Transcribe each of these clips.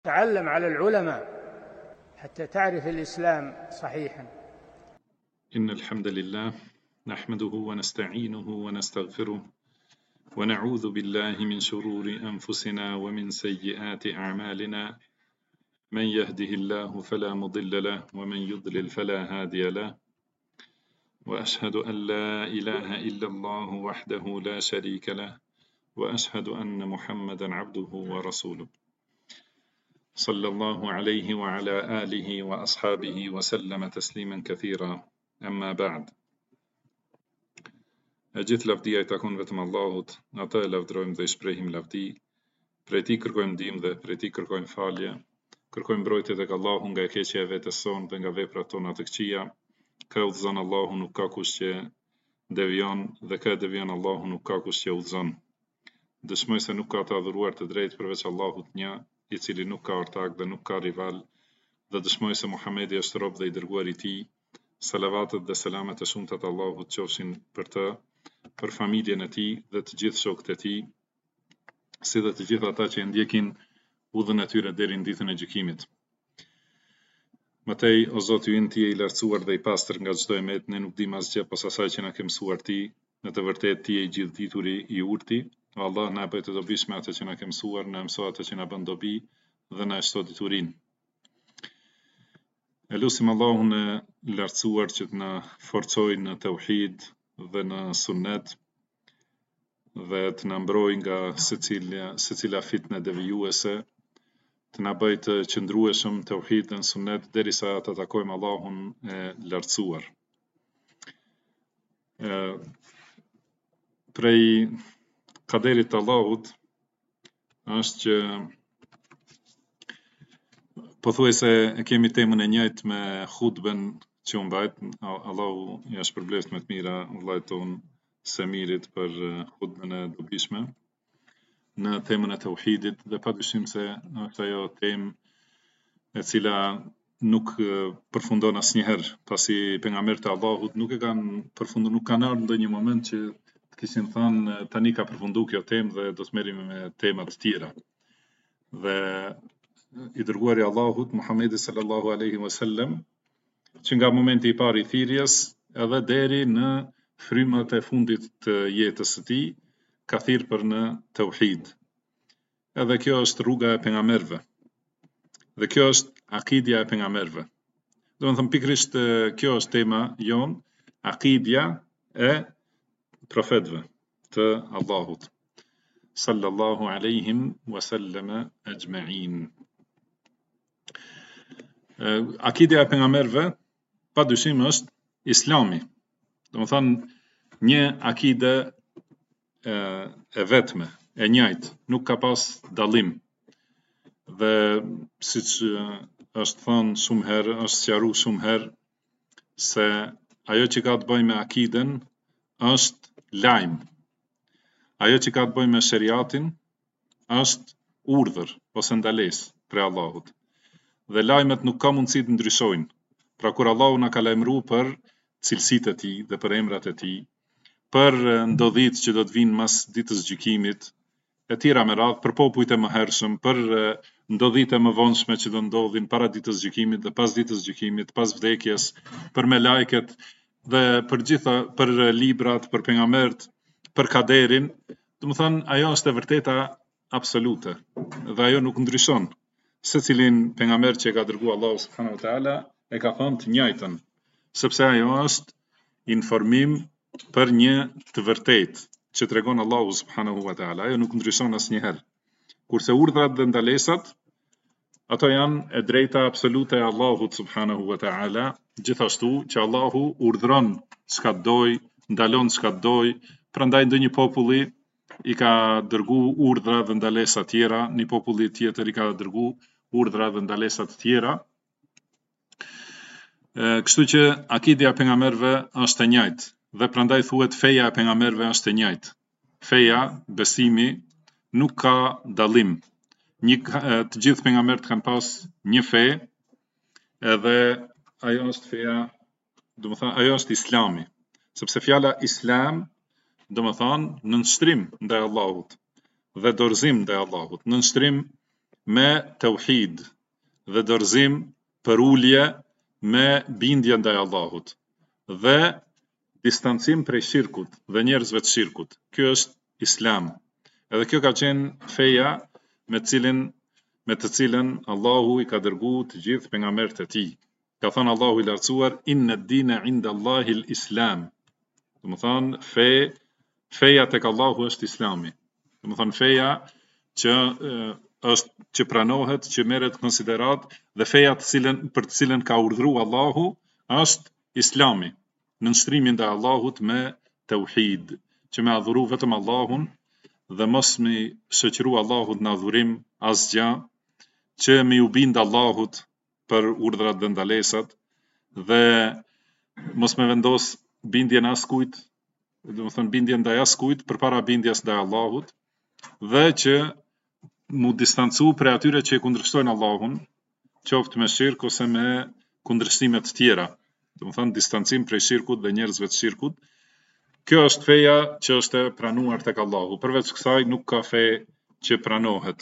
تعلم على العلماء حتى تعرف الإسلام صحيحا. إن الحمد لله نحمده ونستعينه ونستغفره ونعوذ بالله من شرور أنفسنا ومن سيئات أعمالنا، من يهده الله فلا مضل له ومن يضلل فلا هادي له، وأشهد أن لا إله إلا الله وحده لا شريك له، وأشهد أن محمدا عبده ورسوله صلى الله عليه وعلى آله وأصحابه وسلم تسليما كثيرا. أما بعد، gjithë lavdia I takon vetëm Allahut, ata e lavdrojmë dhe I shprehim lavdi, prej Tij kërkojmë ndihmë dhe prej Tij kërkojmë falje, kërkojmë mbrojtje tek Allahu nga e keqja e vetes sonë dhe nga veprat tona të këqija. Ka udhëzon Allahu, nuk ka kush që devion, dhe ka devion Allahu, nuk ka kush që udhëzon. Dëshmoj se nuk ka të adhuruar të drejtë përveç Allahut një, I cili nuk ka ortak dhe nuk ka rival, dhe dëshmoj se Muhamedi është rob dhe I dërguar I Tij. Salavatet dhe selamet e shumta të Allahut qofshin për të, për familjen e tij dhe të gjithë shokët e tij, si dhe të gjithë ata që ndjekin udhën e tyre deri në ditën e gjykimit. Matej, o Zoti ynë, Ti je I lartësuar dhe I pastër nga çdo emet, ne nuk dimë asgjë pas asaj që na ke mësuar Ti, në të vërtetë Ti je I gjithdituri I urti. O Allah, na bëj të dobishme atë që na ke mësuar, na mëso atë që na bën dobi dhe na shto diturinë. E lutim Allahun e lartësuar që të na forcojë në tauhid dhe në sunnet dhe të na mbrojë nga secila fitnë devijuese, të na bëjë të qëndrueshëm tauhid dhe në sunnet derisa të takojmë Allahun e lartësuar. Prej kaderit të Allahut është që pothuajse e kemi temën e njëjtë me hutben që u mbajt. Allahu ja shpërbleft me të mira vllajt ton Semirit për hutben e dobishme në temën e tauhidit, dhe padyshim se është ajo temë e cila nuk përfundon asnjëherë, pasi pejgamberët e Allahut nuk e kanë përfunduar, nuk kanë ardhur ndonjë moment që të kishin thënë tani ka përfunduar kjo temë dhe do të merremi me tema të tjera. Dhe I dërguari I Allahut Muhamedi sallallahu alaihi wasallam, që nga momenti I parë I thirrjes edhe deri në frymat e fundit të jetës së tij, ka thirrë për në tauhid. Edhe kjo është rruga e pejgamberëve. Dhe kjo është akidja e pejgamberëve. Do të them pikërisht kjo është tema jon, akidja e profetëve të Allahut sallallahu alaihim wasallam ajma'in. Akidja e pejgamberëve padyshim është Islami. Do të thënë një akide e vetme, e njëjtë, nuk ka pas dallim. Dhe siç është thënë shumë herë, është sqaruar shumë herë se ajo që ka të bëjë me akiden është lajm. Ajo që ka të bëjë me sheriatin është urdhër ose ndalesë prej Allahut. Dhe lajmet nuk ka mundësi të ndryshojnë. Pra kur Allahu na ka lajmëruar për cilësitë e Tij dhe për emrat e Tij, për ndodhitë që do të vinë mas ditës gjykimit, e tjera me radhë, për popujt e mëhershëm, për ndodhitë e mëvonshme që do ndodhin para ditës gjykimit dhe pas ditës gjykimit, pas vdekjes, për melajket dhe për librat, për pejgamberët, për kaderin, do të thënë ajo është e vërteta absolute dhe ajo nuk ndryshon. Secilin pejgamber që e ka dërguar Allahu subhanahu wa taala e ka thënë të njëjtën, sepse ajo është informim për një të vërtetë që tregon Allahu subhanahu wa taala, ajo nuk ndryshon asnjëherë. Kurse urdhrat dhe ndalesat, ato janë e drejta absolute e Allahut subhanahu wa taala, gjithashtu që Allahu urdhron çka doj, ndalon çka doj. Prandaj ndonjë populli I ka dërgu urdhra dhe ndalesa tjera, një populli tjetër I ka dërgu urdhra dhe ndalesa të tjera. Kështu që akidja e pejgamberëve është e njëjtë, dhe prandaj thuhet feja e pejgamberëve është e njëjtë. Feja, besimi, nuk ka dallim. Të gjithë pejgamberët kanë pas një fe, edhe ajo është feja, do të thënë ajo është Islami, sepse fjala Islam do të thënë nënshtrim ndaj Allahut dhe dorëzim ndaj Allahut, nënshtrim me tauhid dhe dorëzim për ulje me bindje ndaj Allahut dhe distancim prej shirkut dhe njerëzve të shirkut. Kjo është Islam. Edhe kjo ka qenë feja me të cilën Allahu i ka dërgu të gjithë pejgamberët e tij. Ka thënë Allahu i lartësuar, inna ad-dina 'inda Allahi al-Islam. Do të thonë feja tek Allahu është Islami. Do të thonë feja që pranohet, që merret konsiderat dhe feja për të cilën ka urdhëruar Allahu është Islami. Në nështrimin ndaj Allahut me tauhid, që me adhuru vetëm Allahun dhe mos me shoqëru Allahut në adhurim asgjë, që me u bind Allahut për urdhrat dhe ndalesat dhe mos me vendos bindjen askujt, do të thonë bindjen ndaj askujt përpara bindjes ndaj Allahut dhe që mu distancu prej atyre që e kundërshtojnë Allahun, qoftë me shirk ose me kundërshtime të tjera. Do të thonë distancim prej shirkut dhe njerëzve të shirkut. Kjo është feja që është e pranuar tek Allahu. Përveç kësaj nuk ka fe që pranohet.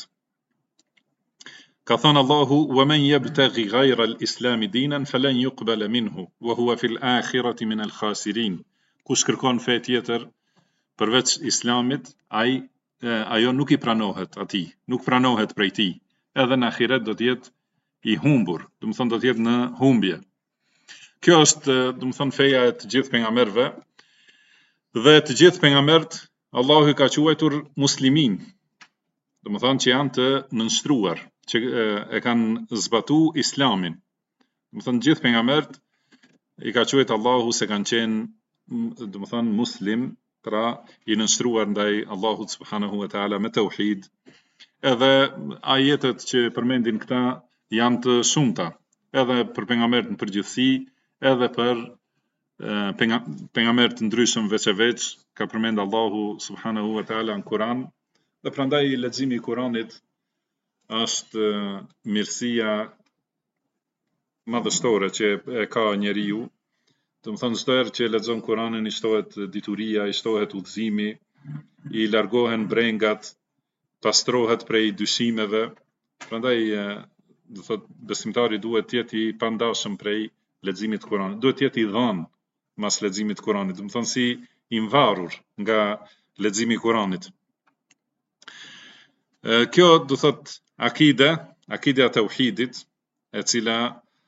Ka thënë Allahu: "Wa man yabtaghi ghayra al-islam dinan falan yuqbala minhu wa huwa fil akhirati min al-khasirin." Kush kërkon fe tjetër përveç Islamit, ajo nuk i pranohet atij, nuk pranohet prej tij. Edhe në ahiret do të jetë i humbur, do të thonë do të jetë në humbje. Kjo është, do të thonë, feja e të gjithë pejgamberëve dhe të gjithë pejgamberët Allahu i ka quajtur muslimin. Do të thonë që janë të nënshtruar, që e kanë zbatu Islamin. Do të thonë gjithë pejgamberët i ka quajtur Allahu se kanë qenë, do të thonë, muslim, pra i nënshtruar ndaj Allahut subhanahu wa taala me tauhid. Edhe ajetet që përmendin këta janë të shumta, edhe për pejgamberët në përgjithësi, edhe për pejgamberët ndryshëm veç e veç, ka përmend Allahu subhanahu wa taala në Kur'an, dhe prandaj leximi i Kur'anit është mirësia madhështore që e ka njeriu. Do të thonë çdo herë që lexon Kur'anin i shtohet dituria, i shtohet udhëzimi, i largohen brengat, pastrohet prej dyshimeve. Prandaj do thotë besimtari duhet të jetë i pandashëm prej leximit të Kuranit. Duhet të jetë i dhënë mas leximit të Kuranit, do të thonë si i mvarur nga leximi i Kuranit. Kjo do thotë akida e tauhidit, e cila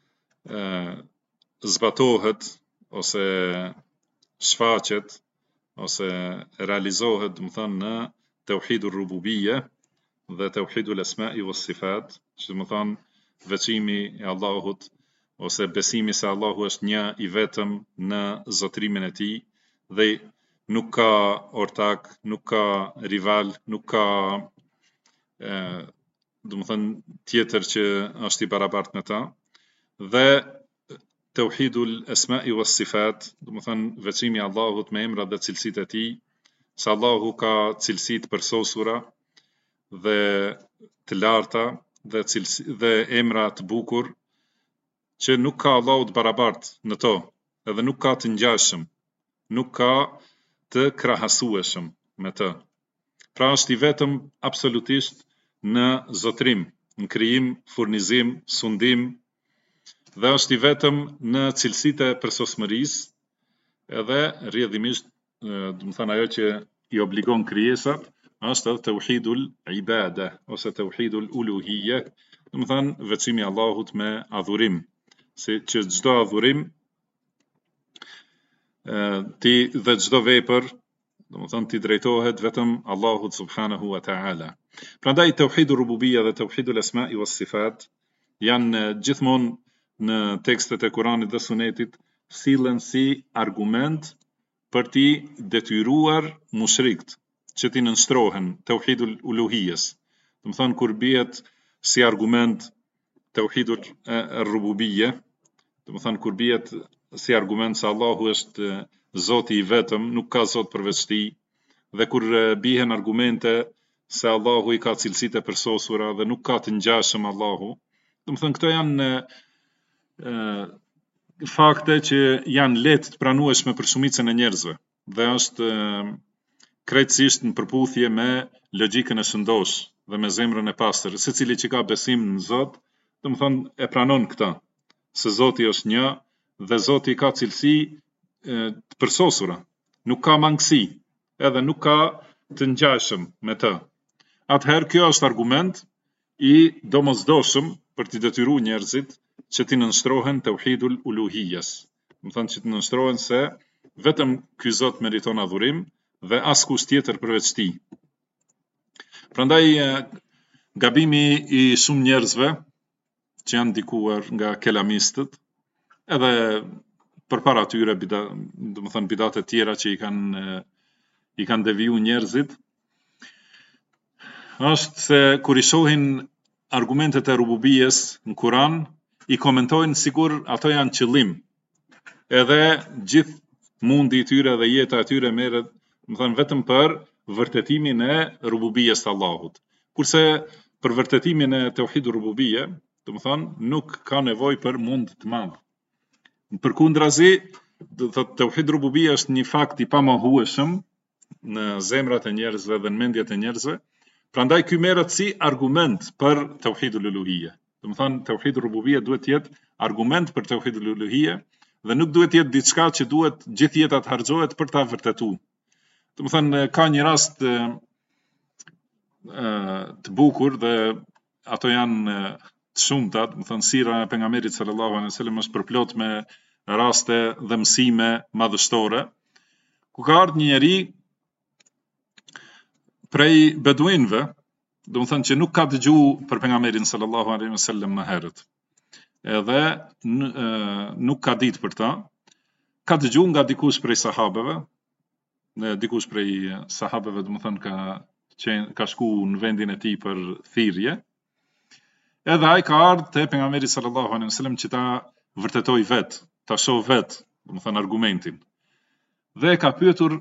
zbatohet ose shfaqet ose realizohet, do të thonë, në tauhidul rububiyya dhe tauhidul asma'i was sifat, që do të thonë veçimi i Allahut ose besimi se Allahu është një i vetëm në zotrimin e tij dhe nuk ka ortak, nuk ka rival, nuk ka do të thonë tjetër që është i barabartë me ta, dhe tauhidul asma'i was sifat, do të thonë veçimi i Allahut me emrat dhe cilësitë e tij, se Allahu ka cilësi të përsosura dhe të larta dhe emra të bukur, që nuk ka Allahu të barabartë në to, edhe nuk ka të ngjashëm, nuk ka të krahasueshëm me të. Pra është i vetëm absolutisht në zotrim, në krijim, furnizim, sundim, dhe është i vetëm në cilësitë e përsosmërisë, edhe rrjedhimisht, do të thënë ajo që i obligon krijesat, është edhe tauhidul ibada ose tauhidul uluhiyya, do të thënë veçimi i Allahut me adhurim, si që çdo adhurim dhe çdo vepër, do të thonë ti drejtohet vetëm Allahut subhanahu wa taala. Prandaj tauhidul rububiyya dhe tauhidul asma'i was sifat janë gjithmonë në tekstet e Kuranit dhe Sunetit sillen si argument për t'i detyruar mushrikt që t'i nënshtrohen tauhidul uluhiyes. Do të thonë kur bihet si argument tauhidul rububiyya, do të thonë kur bihet si argument se Allahu është Zoti i vetëm, nuk ka Zot përveç tij, dhe kur bihen argumente se Allahu i ka cilësitë e përsosura dhe nuk ka të ngjashëm Allahu, do të thonë këto janë fakte që janë lehtë të pranueshme për shumicën e njerëzve dhe është krejtësisht në përputhje me logjikën e shëndosh dhe me zemrën e pastër. Secili që ka besim në Zot, domethënë e pranon këtë, se Zoti është një dhe Zoti ka cilësi të përsosura, nuk ka mangësi, edhe nuk ka të ngjashëm me të. Atëherë kjo është argument i domosdoshëm për t'i detyruar njerëzit që t'i nënshtrohen tauhidul uluhiyes. Domethënë që t'i nënshtrohen se vetëm ky Zot meriton adhurim dhe askush tjetër përveç tij. Prandaj gabimi i shumë njerëzve që janë ndikuar nga kelamistët, edhe përpara tyre domethënë bidat e tjera që i kanë deviju njerëzit, është se kur i shohin argumentet e rububijes në Kur'an, i komentojnë sikur ato janë qëllim. Edhe gjithë mundi i tyre dhe jeta e tyre merret, domethënë vetëm për vërtetimin e rububijes të Allahut. Kurse për vërtetimin e tauhidul rububie, domethënë nuk ka nevojë për mund të madh. Përkundrazi, tauhidul rububie është një fakt i pamohueshëm në zemrat e njerëzve dhe në mendjet e njerëzve. Prandaj ky merret si argument për tauhidul uluhie. Domethënë tauhidul rububie duhet të jetë argument për tauhidul uluhie dhe nuk duhet të jetë diçka që duhet gjithë jeta të harxohet për ta vërtetuar. Domethënë ka një rast të bukur dhe ato janë të shumta, domethënë sira e pejgamberit sallallahu alaihi wasallam është përplot me raste dhe mësime madhështore, ku ka ardhur një njeri prej beduinëve, domethënë që nuk ka dëgjuar për pejgamberin sallallahu alaihi wasallam më herët. Edhe nuk ka ditë për ta, ka dëgjuar nga dikush prej sahabeve, domethënë ka shku në vendin e tij për thirrje. Edhe ai ka ardhur te pejgamberi sallallahu alaihi wasallam që ta vërtetoi vet, ta shoh vet, domethënë argumentin. Dhe ka pyetur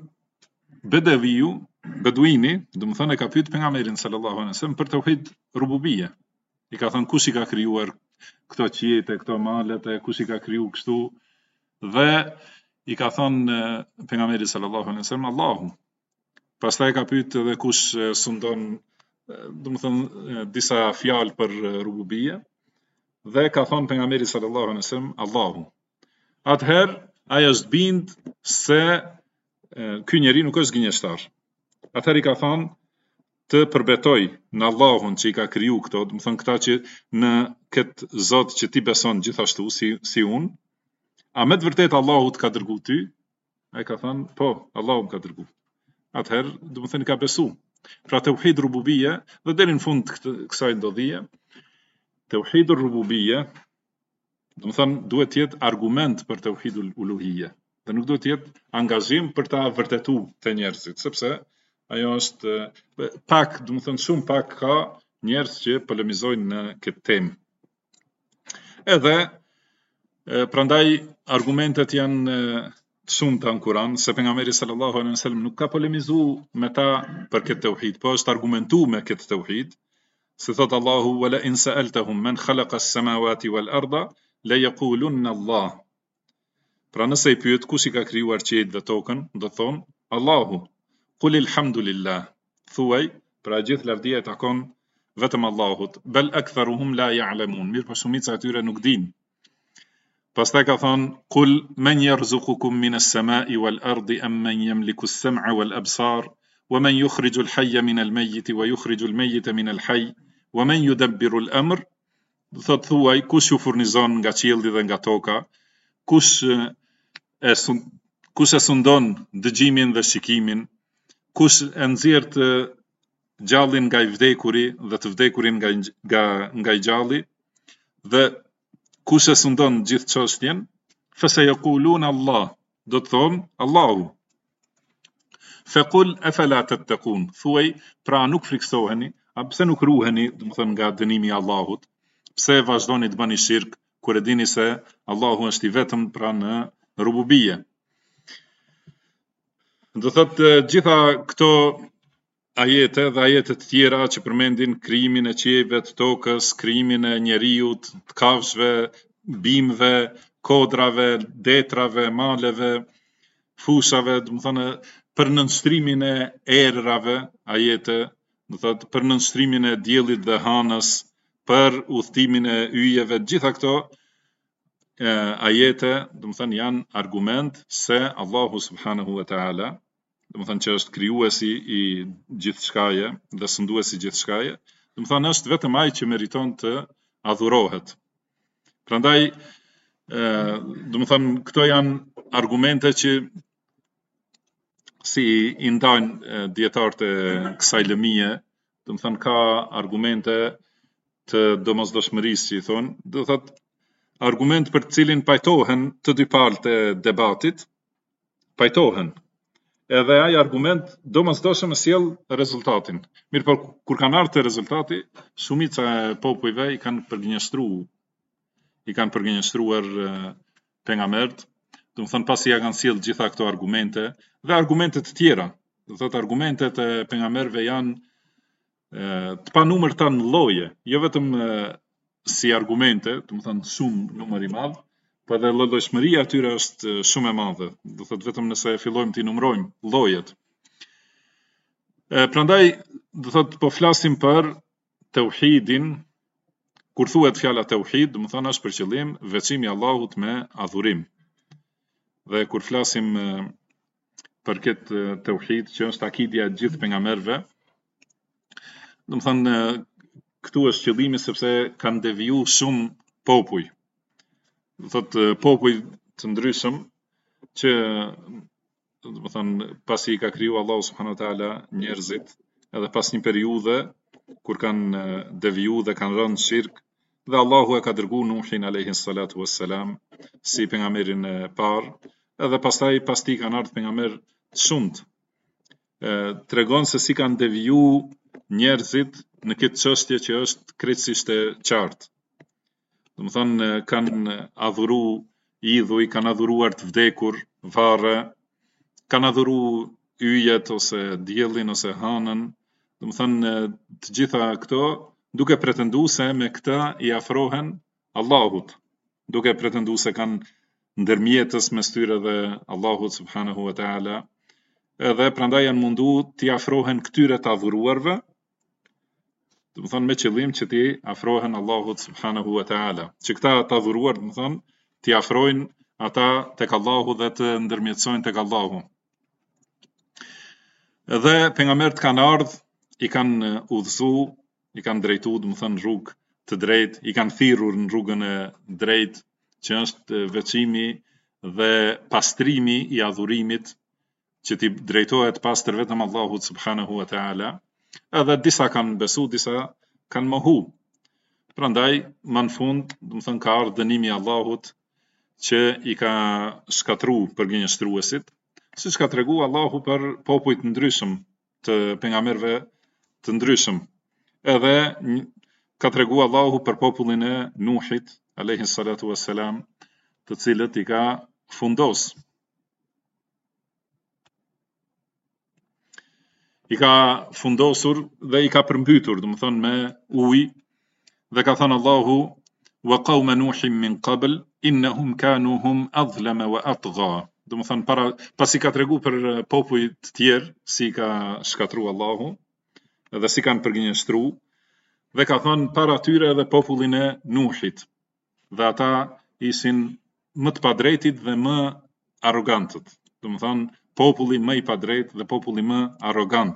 beduini, domethënë ka pyetur pejgamberin sallallahu alaihi wasallam për tauhid rububie. I ka thënë kush i ka krijuar këto qiejtë, këto malet, kush i ka kriju kështu, dhe i ka thënë pejgamberi sallallahu alaihi wasallam Allahu. Pastaj ka pyetur edhe kush sundon, domethënë disa fjalë për rububie, dhe ka thënë pejgamberi sallallahu alaihi wasallam Allahu. Atëherë ai është bind se ky njeri nuk është gënjeshtar. Atëherë i ka thënë të përbetoj në Allahun që i ka kriju këto, domethënë këta që në këtë Zot që ti beson gjithashtu si unë, a me të vërtet Allahu të ka dërgu ty? Ai ka thënë, po, Allahu më ka dërgu. Atëherë, domethënë ka besu. Pra tauhid rububie, dhe deri në fund kësaj ndodhie, tauhidul rububie, domethënë duhet të jetë argument për tauhidul uluhie, dhe nuk duhet të jetë angazhim për ta vërtetuar te njerëzit, sepse ajo është pak, domethënë shumë pak ka njerëz që polemizojnë në këtë temë. Edhe prandaj argumentet janë të shumta në Kur'an, se pejgamberi sallallahu alaihi wasallam nuk ka polemizuar me ta për këtë tauhid, po është argumentuar me këtë tauhid, se thot Allahu wala in sa'altahum man khalaqa as-samawati wal arda la yaqulunna Allah. Pra nëse i pyet kush i ka krijuar qiejt dhe tokën, do thonë Allahu. Qul alhamdulillah. Thuaj, pra gjithë lavdia e takon vetëm Allahut. Bel aktharuhum la ya'lamun. Mirë, po shumica e tyre nuk dinë. Pastaj ka thonë qul man yarzuqukum min as-sama'i wal ardi am man yamliku as-sam'a wal absar wa man yukhriju al-hayya min al-mayyit wa yukhriju al-mayyita min al-hayy wa man yudabbiru al-amr. Thot thuaj kush ju furnizon nga qielli dhe nga toka, kush e sundon dëgjimin dhe shikimin, kush e nxjerr të gjallin nga i vdekuri dhe të vdekurin nga i gjalli, dhe kush e sundon gjithë çështjen, fasayaqulun Allah, do të thonë Allahu. Faqul afala tattaqun, thuaj, pra nuk friksoheni, a pse nuk ruheni, domethënë nga dënimi i Allahut, pse vazhdoni të bëni shirk kur e dini se Allahu është i vetëm pra në rububie. Do thotë gjitha këto ajete dhe ajete të tjera që përmendin krijimin e qiejve, të tokës, krijimin e njeriut, të kafshëve, bimëve, kodrave, detrave, maleve, fushave, domethënë për nënshtrimin e erërave, ajete, do thotë për nënshtrimin e diellit dhe hanës, për udhtimin e yjeve, gjitha këto ajete, do të thënë janë argument se Allahu subhanahu wa taala, do të thënë që është krijuesi i gjithçkaje dhe sunduesi i gjithçkaje, do të thënë është vetëm ai që meriton të adhurohet. Prandaj do të thënë këto janë argumente që si i ndajnë dietarët e kësaj lëmie, do të thënë ka argumente të domosdoshmërisë që i thonë, do thotë argument për të cilin pajtohen të dy palët e debatit, pajtohen. Edhe ai argument domosdoshëm sjell rezultatin. Mirë, por kur kanë ardhur te rezultati, shumica e popujve i kanë përgënjeshtruar pejgamberët, do të thënë pasi ja kanë sjell gjitha këto argumente dhe argumente të tjera. Do thotë argumentet e pejgamberëve janë të panumërta në lloje, jo vetëm si argumente, do të thënë shumë numër i madh, por edhe llojshmëria e tyre është shumë e madhe. Do thotë vetëm nëse fillojmë t'i numërojmë llojet. Prandaj do thotë po flasim për tauhidin. Kur thuhet fjala tauhid, do të thënë është për qëllim veçimi i Allahut me adhurim. Dhe kur flasim për këtë tauhid që është akidja e gjithë pejgamberëve, do të thënë këtu është qëllimi sepse kanë deviju shumë popuj. Do thotë popuj të ndryshëm që do të thënë pasi i ka kriju Allahu subhanahu wa taala njerëzit, edhe pas një periudhe kur kanë deviju dhe kanë rënë në shirk, dhe Allahu e ka dërguar Nuhin alayhi salatu wassalam si pejgamberin e parë, edhe pastaj pas tij kanë ardhur pejgamber të shumt. Tregon se si kanë deviju njerëzit në këtë çështje që është krejtësisht e qartë. Do të thënë kanë adhuru idhuj, kanë adhuruar të vdekur, varre, kanë adhuru yjet ose diellin ose hanën. Do të thënë të gjitha këto duke pretenduar se me këtë i afrohen Allahut, duke pretenduar se kanë ndërmjetës mes tyre dhe Allahut subhanahu wa taala, edhe prandaj janë mundu t'i afrohen këtyre të adhuruarve, do të thënë me qëllim që t'i afrohen Allahut subhanahu wa taala, që këta të adhuruar, do të thënë t'i afrojnë ata tek Allahu dhe të ndërmjetësojnë tek Allahu. Edhe pejgamberët kanë ardhur, i kanë udhëzuar, i kanë drejtuar, do të thënë rrugë të drejtë, i kanë thirrur në rrugën e drejtë, që është veçimi dhe pastrimi i adhurimit, që t'i drejtohet pastër vetëm Allahut subhanahu wa taala. Edhe disa kanë besu, disa kanë mohu. Prandaj, më në fund, do të thënë ka ardhur dënimi i Allahut që i ka shkatruar përgënjeshtruesit, siç ka treguar Allahu për popujt ndryshëm të pejgamberëve të ndryshëm. Edhe ka treguar Allahu për popullin e Nuhit alayhi salatu wassalam, të cilët i ka fundos. I ka fundosur dhe i ka përmbytur, do të thënë me ujë, dhe ka thënë Allahu wa qauma nuhin min qabl innahum kanu hum adhlama wa atgha. Do të thënë pasi ka treguar për popuj të tjerë si ka shkatruar Allahu dhe si kanë përgënjeshtruar, dhe ka thënë para tyre edhe popullin e Nuhit, dhe ata ishin më të padrejtit dhe më arrogantët. Do të thënë populli më i padrejtë dhe populli më arrogant.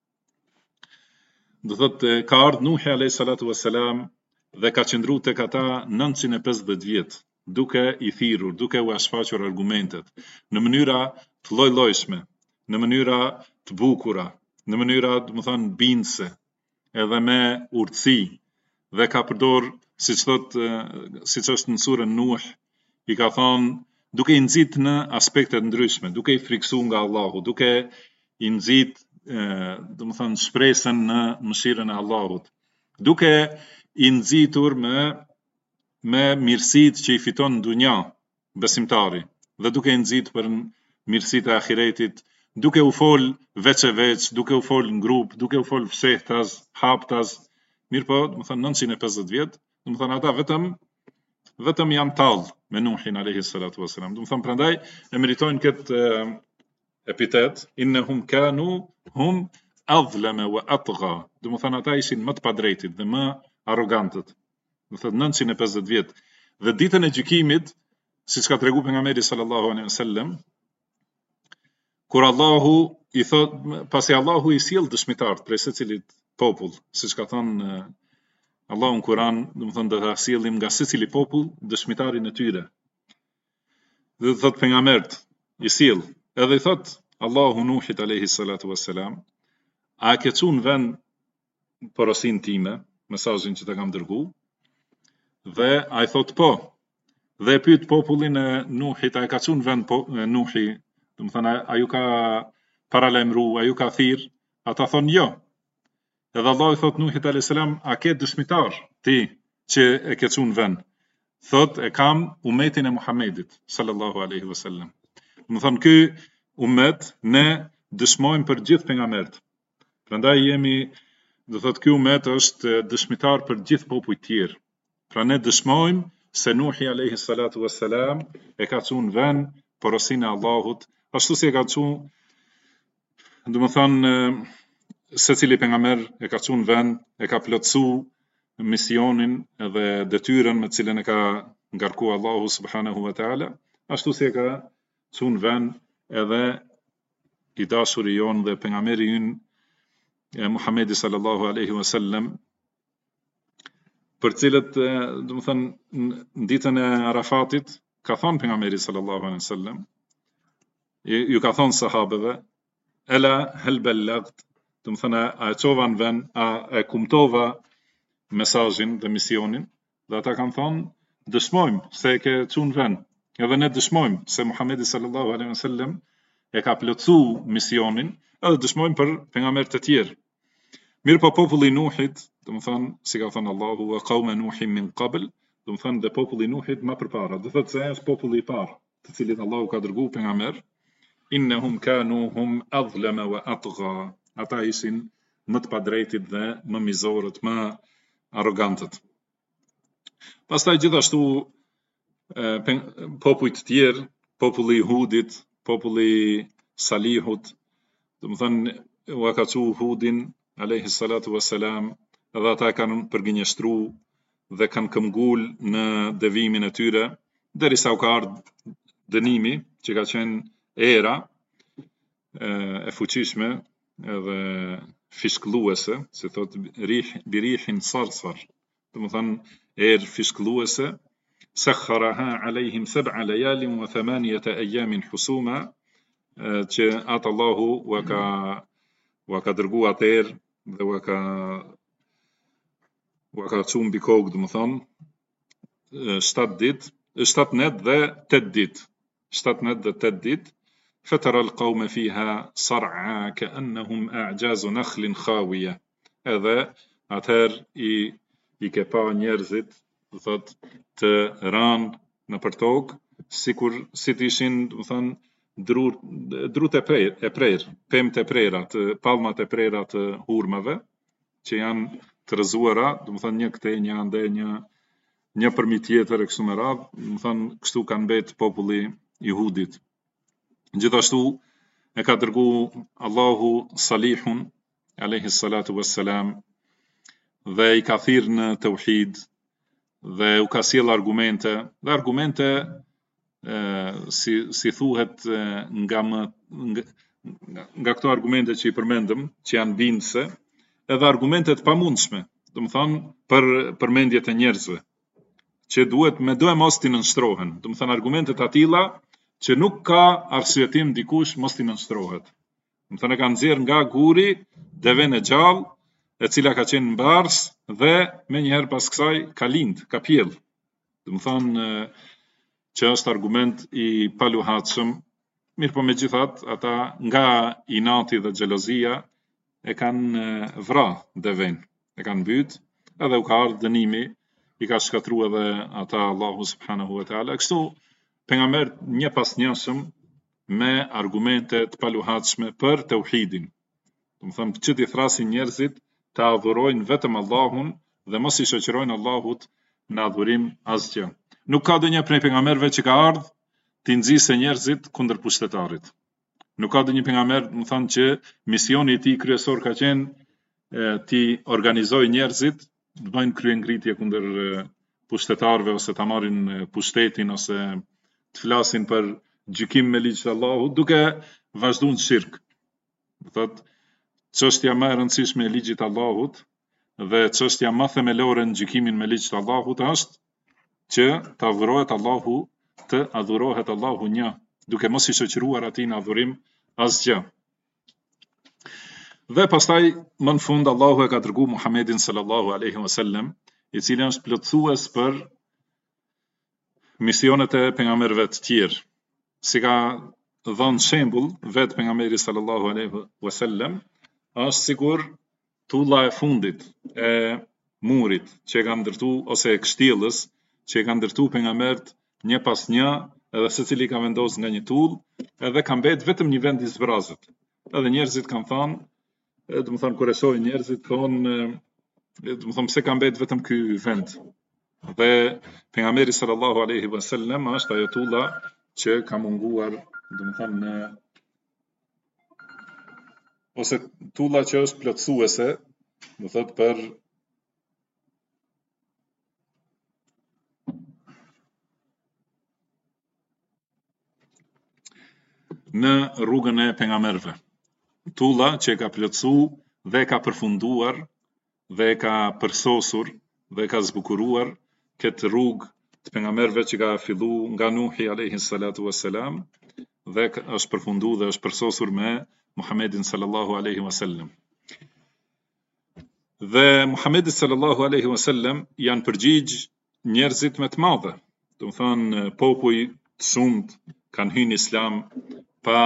Do thotë ka ardhur Nuhi alayhi salatu wassalam dhe ka qëndruar tek ata 950 vjet, duke i thirrur, duke u shfaqur argumentet në mënyra të lloj-llojshme, në mënyra të bukura, në mënyra, do të thënë, bindse, edhe me urtësi, dhe ka përdor, siç është në surën Nuh, i ka thënë duke i nxit në aspekte ndryshme, duke i friksuar nga Allahu, duke i nxit, do të thënë, shpresën në mëshirën e Allahut, duke i nxitur me mirësitë që i fiton në dunja besimtari, dhe duke i nxit për mirësitë e ahiretit, duke u fol veç e veç, duke u fol në grup, duke u fol fshehtas, haptas. Mirë po, do të thënë 950 vjet, do të thënë ata vetëm janë tallë me Nuhin alayhi salatu wassalam. Do të thënë prandaj e meritojnë këtë epitet, innahum kanu hum adhlama wa atgha, do të thënë ata ishin më të padrejtit dhe më arrogantët. Do thënë 950 vjet. Dhe ditën e gjykimit, siç ka treguar pejgamberi sallallahu alaihi wasallam, kur Allahu i thot, pasi Allahu i sjell dëshmitar prej secilit popull, siç ka thënë Allahu në Kur'an, do të thënë do ta sjellim nga secili popull dëshmitarin e tyre. Dhe thot pejgambert, i sjell, edhe i thot Allahu Nuhit alayhi salatu wassalam, a ke çun vend porosin time, mesazhin që ta kam dërguar? Dhe ai thot po. Dhe e pyet popullin e Nuhit, a e ka çun vend Nuhi, do të thënë a ju ka paralajmëru, a ju ka thirr? Ata thon jo. Edhe Allah i thot Nuhit alayhis salam, a ke dëshmitar ti që e ke çun vend? Thot e kam umetin e Muhamedit sallallahu alaihi wasallam. Do të thënë ky umet ne dëshmojmë për gjithë pejgambert. Prandaj jemi, do thot ky umet është dëshmitar për gjithë popujt tjerë. Pra ne dëshmojmë se Nuhi alayhi salatu wassalam e ka çun vend porosinë e Allahut, ashtu si e ka çun, do të thënë secili pejgamber e ka çun vend, e ka plotësu misionin edhe detyrën me cilën e ka ngarkuar Allahu subhanahu wa taala, ashtu si e ka çun vend edhe i dashuri jon dhe pejgamberi ynë Muhamedi sallallahu alaihi wasallam, për cilët, do të thënë, në ditën e Arafatit ka thënë pejgamberi sallallahu alaihi wasallam, ju ka thënë sahabeve, ela hal ballagt, do të thënë a e çova në vend, a e kumtova mesazhin dhe misionin, dhe ata kanë thënë dëshmojmë se e ke çun vend. Edhe ne dëshmojmë se Muhamedi sallallahu alaihi wasallam e ka plotësu misionin, edhe dëshmojmë për pejgamberët e tjerë. Mirë po populli Nuhit, do të thënë, si ka thënë Allahu, wa qauma Nuhin min qabl, do të thënë dhe populli Nuhit më përpara. Do thotë se ai është populli i parë, të cilit Allahu ka dërguar pejgamber. Innahum kanu hum adhlama wa atgha. Ata ishin më të padrejtit dhe më mizorët, më arrogantët. Pastaj gjithashtu popujt të tjerë, populli i Hudit, populli Salihut, do të thënë u ka çu Hudin alayhi salatu wassalam, edhe ata kanë përgënjeshtru dhe kanë këmbgul në devimin e tyre, derisa u ka ardhur dënimi që ka qenë era e fuqishme edhe fishkëlluese, si thot birihin sarsar, do të thënë erë fishkëlluese, sakharaha alayhim 7 layalin wa 8 ayamin husuma, që atë Allahu u ka dërguar atë erë dhe u ka çuar mbi kokë, do të thënë 7 ditë, 7 net dhe 8 ditë. 7 net dhe 8 ditë. Fatara al-qawma fiha sar'a ka'annahum a'jazu nakhlin khawiya. Edhe atëherë i ke pa njerëzit, do thot të ranë në për tokë, sikur si të ishin, do thënë drut e prerë, pemt e prera, të palmat e prera të hurmave, që janë të rëzuara, do të thënë një këtej, një ande, një përmi tjetër e kështu me radhë, do të thënë kështu kanë mbet populli i Hudit. Gjithashtu e ka dërguar Allahu Salihun alayhi salatu wassalam dhe i ka thirrë në tauhid dhe u ka sjell argumente, dhe argumente si thuhet nga këto argumente që i përmendëm, që janë bindëse, edhe argumentet pamundshme, do të thënë për përmendjet e njerëzve, që duhet me do e mos t'i nënshtrohen, do të thënë argumentet atilla që nuk ka arsyetim dikush mos t'i nënshtrohet. Do të thënë e kanë nxjerr nga guri deven e gjallë, e cila ka qenë mbars dhe me njëherë pas kësaj ka lind, ka pjell. Do të thënë që është argument i paluhatshëm, mirë po megjithatë ata nga inati dhe xhelozia e kanë vra deven, e kanë mbyt, edhe u ka ardhur dënimi, i ka shkatruar edhe ata Allahu subhanahu wa taala. Kështu pejgambert një pas njëshëm me argumente të paluhatshme për tauhidin. Do të thënë që t'i thrasin njerëzit të adhurojnë vetëm Allahun dhe mos i shoqërojnë Allahut në adhurim asgjë. Nuk ka ndonjë prej pejgamberëve që ka ardhur t'i nxjisë njerëzit kundër pushtetarit. Nuk ka ndonjë pejgamber, më thënë që misioni i tij kryesor ka qenë ti organizoj njerëzit të bëjnë kryengritje kundër pushtetarëve ose ta marrin pushtetin ose të flasin për gjykim me ligj të Allahut duke vazhduar në shirk. Do thotë çështja më e rëndësishme e ligjit të Allahut dhe çështja më themelore në gjykimin me ligj të Allahut është që të adhurohet Allahu një, duke mos i shoqëruar atij në adhurim asgjë. Dhe pastaj më në fund Allahu e ka dërguar Muhamedit sallallahu alaihi wasallam, i cili është plotësues për misionet e pejgamberëve të tjerë. Si ka dhënë shembull vetë pejgamberi sallallahu alaihi wasallam, është sikur tulla e fundit e murit që e ka ndërtu ose e kështjellës që e ka ndërtu pejgamberët një pas një, edhe secili ka vendosur nga një tull, edhe ka mbet vetëm një vend i zbrazët. Edhe njerëzit kanë thënë, do të thonë kur e shohin njerëzit thonë, do të thonë pse ka mbet vetëm ky vend. Dhe pejgamberi sallallahu alaihi wasallam është ajo tulla që ka munguar, do të thonë ose tulla që është plotësuese, do thotë për në rrugën e pejgamberëve. Tulla që e ka plotësu dhe ka përfunduar dhe ka përsosur dhe ka zbukuruar këtë rrugë të pejgamberëve që ka fillu nga Nuhi alayhi salatu wassalam dhe është përfunduar dhe është përsosur me Muhamedit sallallahu alaihi wasallam. Dhe Muhamedi sallallahu alaihi wasallam janë përgjigj njerëzit me të madhe. Do të thonë popull të shumt kanë hyrë në Islam pa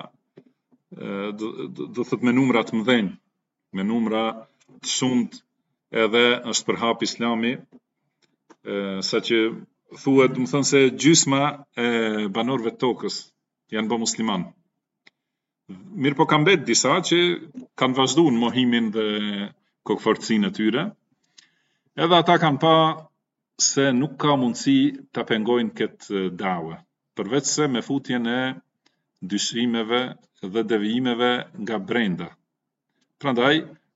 do thot me numra të mëdhenj, me numra të shumt, edhe është përhap Islami, saqë thuhet, do të thonë se gjysma e banorëve të tokës janë bë musliman. Mirë po kanë mbet disa që kanë vazhduar mohimin dhe kokforcinë e tyre, edhe ata kanë pa se nuk ka mundësi ta pengojnë këtë dawe, përveç se me futjen e dyshimeve dhe devijimeve nga brenda. Prandaj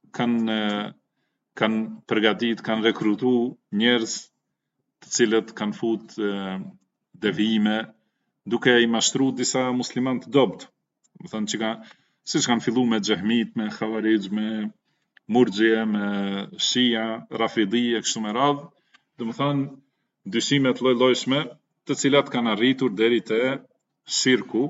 kanë përgatit, kanë rekrutu njerëz të cilët kanë fut devijime, duke i mashtru disa musliman të dobët. Do thënë që siç kanë fillu me xehmit, me xhavarixh, me murxhie, me shia, rafidi e kështu me radhë, do të thënë dyshime të lloj-llojshme, të cilat kanë arritur deri te shirku,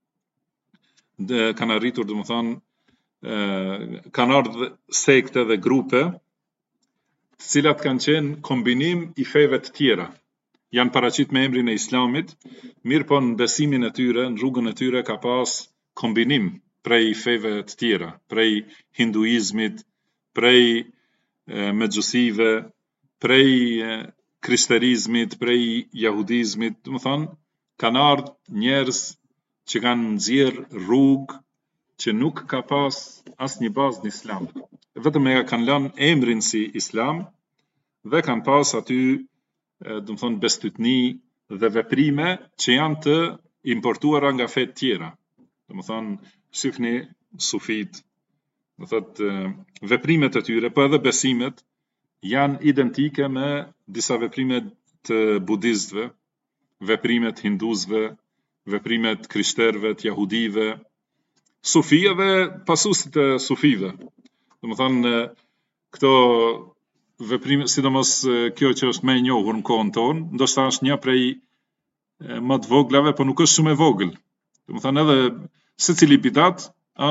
kanë arritur, do të thënë, kanë ardhur sekte dhe grupe, të cilat kanë qenë kombinim i feve të tjera. Janë paraqit me emrin e Islamit, mirë po në besimin e tyre, në rrugën e tyre ka pas kombinim prej feve të tjera, prej hinduizmit, prej mexhusive, prej krishterizmit, prej jahudizmit, do të thonë, kanë ardhur njerëz që kanë nxjerr rrugë që nuk ka pas asnjë bazë në Islam. Vetëm e kanë lënë emrin si Islam dhe kanë pas aty, do të thonë, bestytni dhe veprime që janë të importuara nga fe të tjera. Do të thonë, shifni sufit, do thotë veprimet e tyre, po edhe besimet janë identike me disa veprime të budistëve, veprimet hinduzëve, veprimet krishterëve, të jahudive, sufia dhe pasuesit e sufive. Do të thonë këto veprime, sidomos kjo që është më e njohur në kohën tonë, ndoshta është një prej më të voglave, por nuk është shumë e vogël. Do të thonë edhe secili bidat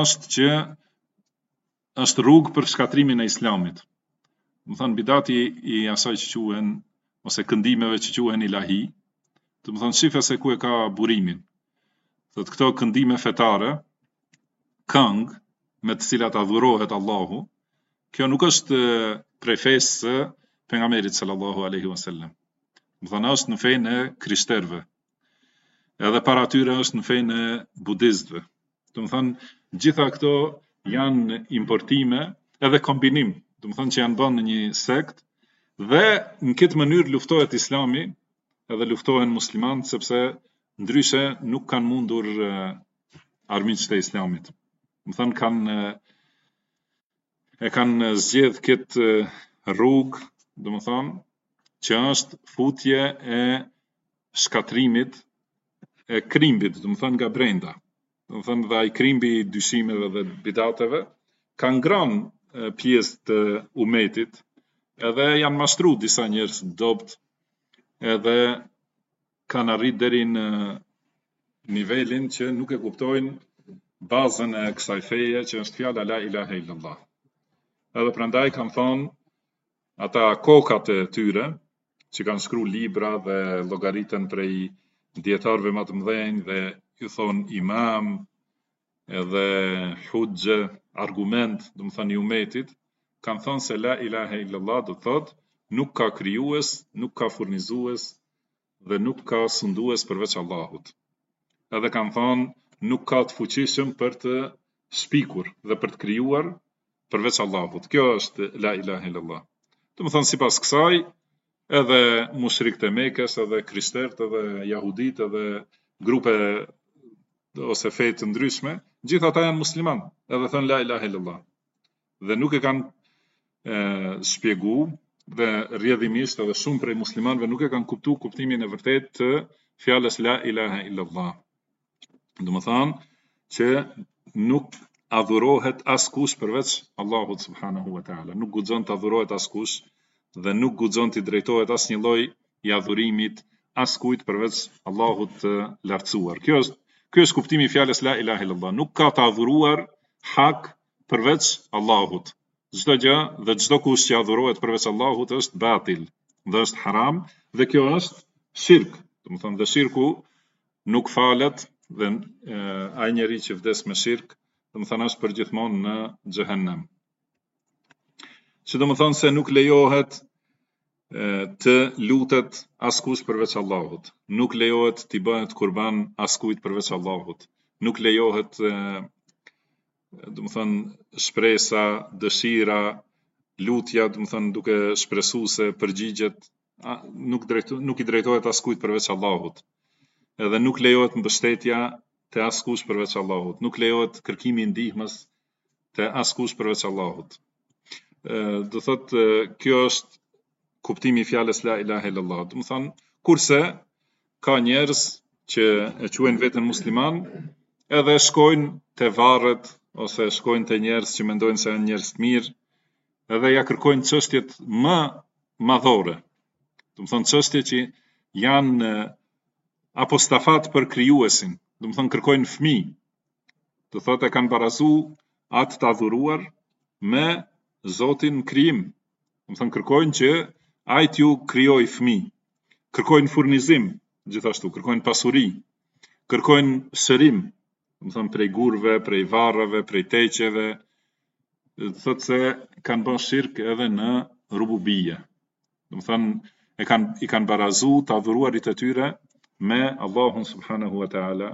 është rrugë për shkatrimin e Islamit. Do të thonë bidati i asaj që quhen ose këndimeve që quhen ilahi, do të thonë shifë se ku e ka burimin. Thotë këto këndime fetare, këngë me të cilat adhurohet Allahu, kjo nuk është prej fesë së pejgamberit sallallahu alaihi wasallam. Do të thonë është në fenë e krishterëve. Edhe para tyre është në fenë e budistëve. Do të thonë gjitha këto janë importime edhe kombinim, do të thonë që janë bën në një sekt dhe në këtë mënyrë luftohet Islami edhe luftohen muslimanët sepse ndryshe nuk kanë mundur armiqtë e Islamit. Më thënë kanë zgjedh këtë rrugë, domethënë që është futje e shkatrimit e krimbit, domethënë nga brenda. Domethënë dhe ai krimbi i dyshimeve dhe bidateve ka ngranë pjesë të umetit, edhe janë mashtru disa njerëz dopt, edhe kanë arrit deri në nivelin që nuk e kuptojnë bazën e kësaj feje që është fjala la ilaha illallah. Edhe prandaj kanë thonë ata kokat e tyre që kanë shkruar libra dhe llogaritën prej dietarëve më të mëdhenj dhe ju thonë imam edhe hujje, argument, domethënë i umetit, kanë thonë se la ilaha illallah do thotë nuk ka krijues, nuk ka furnizues dhe nuk ka sundues përveç Allahut. Edhe kanë thonë nuk ka të fuqishëm për të shpikur dhe për të krijuar përveç Allahut. Kjo është la ilaha illallah. Domethënë sipas kësaj, edhe mushrikët e Mekës, edhe krishterët, edhe jahudit, edhe grupe ose fe të ndryshme, gjithë ata janë musliman, edhe thënë la ilaha illallah. Dhe nuk e kanë shpjeguar dhe rrjedhimisht edhe shumë prej muslimanëve nuk e kanë kuptuar kuptimin e vërtetë të fjalës la ilaha illallah. Domethënë që nuk adhurohet askush përveç Allahut subhanahu wa taala. Nuk guxon të adhurohet askush dhe nuk guxon të drejtohet asnjë lloj i adhurimit askujt përveç Allahut të lartësuar. Ky është kuptimi i fjalës la ilaha illallah. Nuk ka të adhuruar hak përveç Allahut. Çdo gjë dhe çdo kush që adhurohet përveç Allahut është batil dhe është haram dhe kjo është shirk. Domethënë dhe shirku nuk falet dhe ai njeri që vdes me shirk, domethënë është përgjithmonë në xhehenem. Që domethënë se nuk lejohet të lutet askush përveç Allahut. Nuk lejohet t'i bëhet kurban askujt përveç Allahut. Nuk lejohet domethënë shpresa, dëshira, lutja, domethënë duke shpresuar se përgjigjet nuk i drejtohet askujt përveç Allahut. Edhe nuk lejohet mbështetja te askush përveç Allahut. Nuk lejohet kërkimi i ndihmës te askush përveç Allahut. Do thotë kjo është kuptimi i fjalës la ilaha illallah. Domethënë kurse ka njerëz që e quajnë veten musliman edhe shkojnë te varret ose shkojnë te njerëz që mendojnë se janë njerëz të mirë, edhe ja kërkojnë çështjet më madhore. Domethënë çështje që janë apostafat për krijuesin. Domethënë kërkojnë fëmijë. Do thotë kanë barazu atë të adhuruar me Zotin krijim. Domethënë kërkojnë që ai t'ju krijojë fëmijë. Kërkojnë furnizim, gjithashtu kërkojnë pasuri. Kërkojnë shërim, domethënë prej gurve, prej varrave, prej teqeve. Thotë se kanë bërë shirk edhe në rububie. Domethënë i kanë barazu të adhuruarit e tyre me Allahun subhanahu wa taala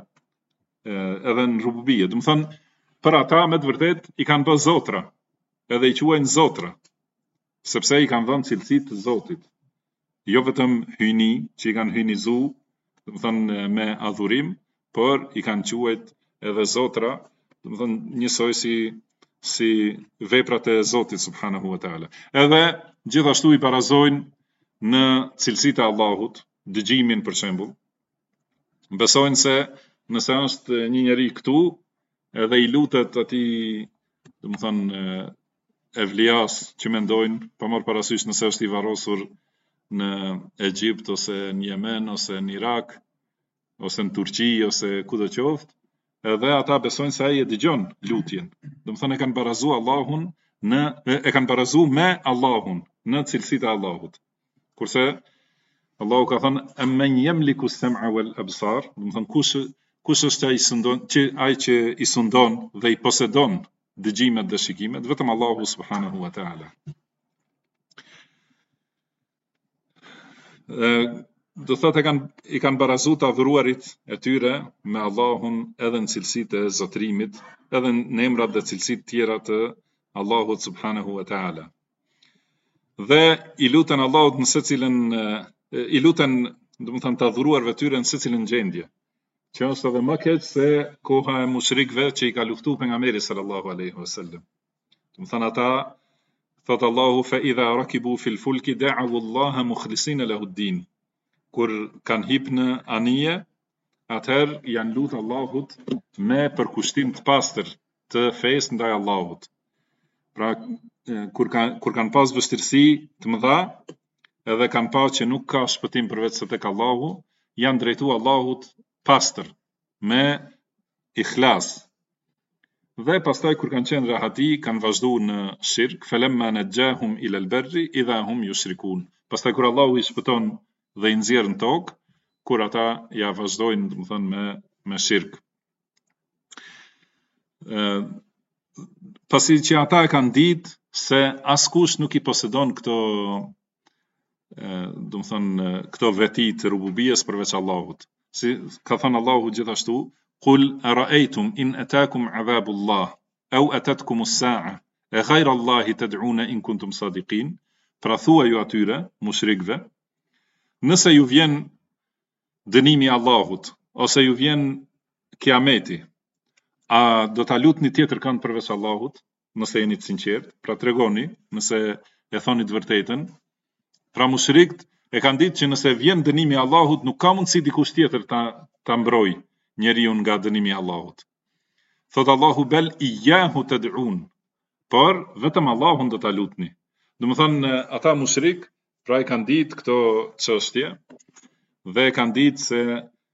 edhe në rububie. Domethënë për ata me të vërtet i kanë bërë zotra, edhe i quajnë zotra, sepse i kanë dhënë cilësitë të Zotit. Jo vetëm hyjni që i kanë hyjnizu, domethënë me adhurim, por i kanë quajt edhe zotra, domethënë njësoj si veprat e Zotit subhanahu wa taala. Edhe gjithashtu i barazojnë në cilësitë e Allahut, dëgjimin për shembull. Besojnë se nëse është një njeri këtu, edhe i lutet atij, domethënë evlias që mendojnë, pa marrë parasysh nëse është i varrosur në Egjipt ose në Yemen ose në Irak ose në Turqi ose kudo qoftë, edhe ata besojnë se ai e dëgjon lutjen. Domethënë e kanë barazu Allahun e kanë barazu me Allahun në cilësitë e Allahut. Kurse Allahu ka thënë amman yamliku as-sam'a wal absar, domethënë kush është ai që i sundon dhe i posedon dëgjimet dhe shikimet, vetëm Allahu subhanahu wa taala. Do thotë i kanë barazu të adhuruarit e tyre me Allahun edhe në cilësitë e zotërimit, edhe në emrat dhe cilësitë tjera të Allahut subhanahu wa taala. Dhe i luten Allahut në secilën i luten, domethënë të adhuruarve tyre në secilën gjendje. që është edhe më keq se koha e mushrikëve që i ka luftuar pejgamberi sallallahu alaihi wasallam. Do të thonë ata, thot Allahu, fa idha rakibu fil fulki da'u Allah mukhlisina lahu ad-din. Kur kanë hip në anije, atëherë janë lutë Allahut me përkushtim të pastër të fesë ndaj Allahut. Pra, kur kanë pas vështirësi të mëdha, edhe kanë pa që nuk ka shpëtim përveç se tek Allahu, janë drejtuar Allahut pastër, me ikhlas. Dhe pastaj kur kanë qenë rahati, kanë vazhduar në shirk, falamma najahum ila al-barri idha hum yushrikun. Pastaj kur Allahu i shpëton dhe i nxjerr në tokë, kur ata ja vazhdojnë, do të thonë, me shirk. Pasi që ata e kanë ditë se askush nuk i posedon këto, do të thonë, këto veti të rububies përveç Allahut. Si ka thënë Allahu gjithashtu, qul ara'aytum in atakum adhabullah aw atatkum as-sa'a a ghayra Allahi tad'una in kuntum sadiqin. Pra thuaj ju atyre mushrikëve, nëse ju vjen dënimi i Allahut ose ju vjen kiameti, a do ta lutni tjetër kënd përveç Allahut, nëse jeni të sinqert? Pra tregoni, nëse e thoni të vërtetën. Pra mushrikët e kanë ditë që nëse vjen dënimi i Allahut, nuk ka mundësi dikush tjetër ta mbrojë njeriu nga dënimi i Allahut. Thot Allahu, bel iyyahu tad'un, por vetëm Allahun do ta lutni. Do të thonë, ata mushrik, pra e kanë ditë këto çështje dhe kanë ditë se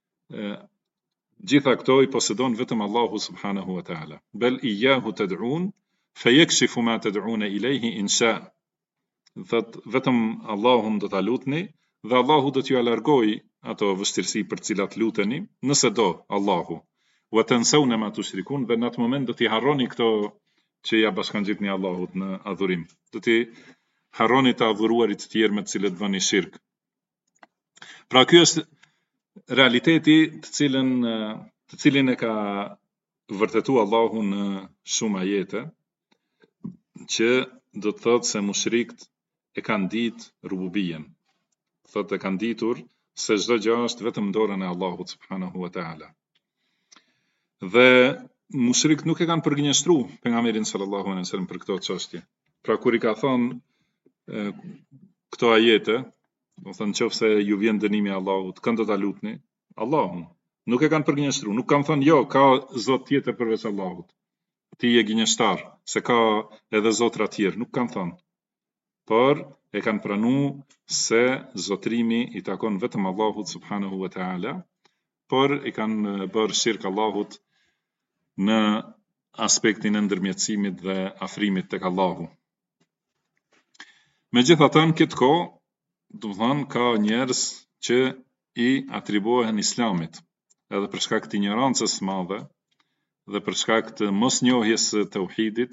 gjitha këto i posedon vetëm Allahu subhanahu wa ta'ala. Bel iyyahu tad'un fayakshifu ma tad'una ilayhi in sha. Thot vetëm Allahun do ta lutni dhe Allahu do t'ju largojë ato vështirësi për të cilat luteni, nëse do Allahu. Wa tansawna ma tushrikun, dhe në atë moment do t'i harroni këto që ja bashkangjitni Allahut në adhurim. Do t'i harroni të adhuruarit të tjerë me të cilët bëni shirk. Pra ky është realiteti të cilin e ka vërtetuar Allahu në shumë ajete, që do të thotë se mushrikët e kanë ditë rububien. Thotë e kanë ditur se çdo gjë është vetëm në dorën e Allahut subhanahu wa ta'ala. Dhe mushrikët nuk e kanë përgjigjëstruar pejgamberin sallallahu alaihi wasallam për këto çështje. Pra kur i ka thonë këto ajete, do thënë nëse ju vjen dënimi i Allahut, kënd do ta lutni? Allahun. Nuk e kanë përgjigjëstruar, nuk kanë thënë jo, ka zot tjetër përveç Allahut. Ti je gënjeshtar, se ka edhe zotra tjerë, nuk kanë thënë. Por e kanë pranuar se zotrimi i takon vetëm Allahut subhanahu wa ta'ala, por i kanë bërë shirk Allahut në aspektin e ndërmjetësimit dhe afrimit tek Allahu. Megjithatë, në këtë kohë, do të thonë, ka njerëz që i atribuohen Islamit, edhe për shkak të ignorancës së madhe dhe për shkak të mosnjohjes së tauhidit,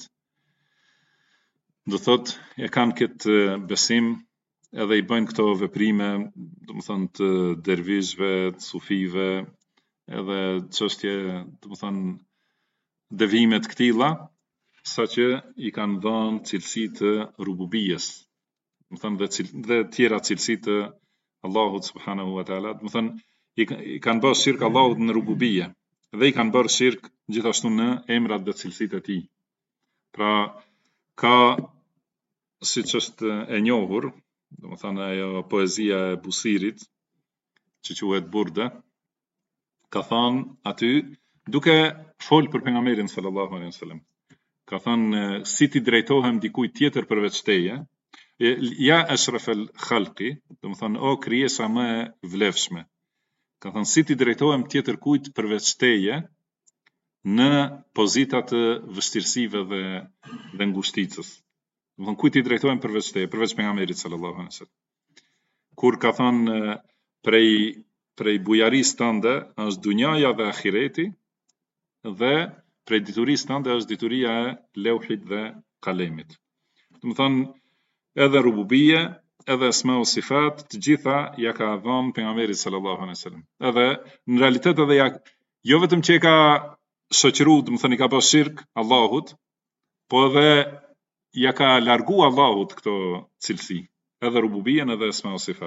do thotë e kanë këtë besim edhe i bëjnë këto veprime, do të thonë të dervishëve, të sufive, edhe çështje, do të thonë devijime të këtilla, saqë i kanë dhënë cilësi të rububijes, do të thonë dhe tjera cilësi të Allahut subhanahu wa ta'ala, do të thonë i kanë bërë shirk Allahut në rububije dhe i kanë bërë shirk gjithashtu në emrat dhe cilësitë e tij. Pra ka, siç është e njohur, do të thonë ajo poezia e Busirit, që quhet Burda, ka thënë aty duke fol për pejgamberin sallallahu alaihi wasallam. Ka thënë si ti drejtohem dikujt tjetër përveç teje, ja ashraf al-khalqi, do të thonë o krijesa më e vlefshme. Ka thënë si ti drejtohem tjetër kujt përveç teje në pozita të vështirësive dhe ngushticës. Do të thonë kujt i drejtohem përveç teje, përveç pejgamberit sallallahu alaihi wasallam. Kur ka thënë prej bujarisë tënde është dunjaja dhe ahireti, dhe prej diturisë tënde është dituria e leuhit dhe kalemit. Do të thonë edhe rububie, edhe esma o sifat, të gjitha ja ka dhënë pejgamberit sallallahu alaihi wasallam. Edhe në realitet edhe jo vetëm që e ka shoqëruar, do të thonë i ka bërë shirk Allahut, po edhe ja ka largu Allahut këto cilësi, edhe rububien edhe esma o sifat.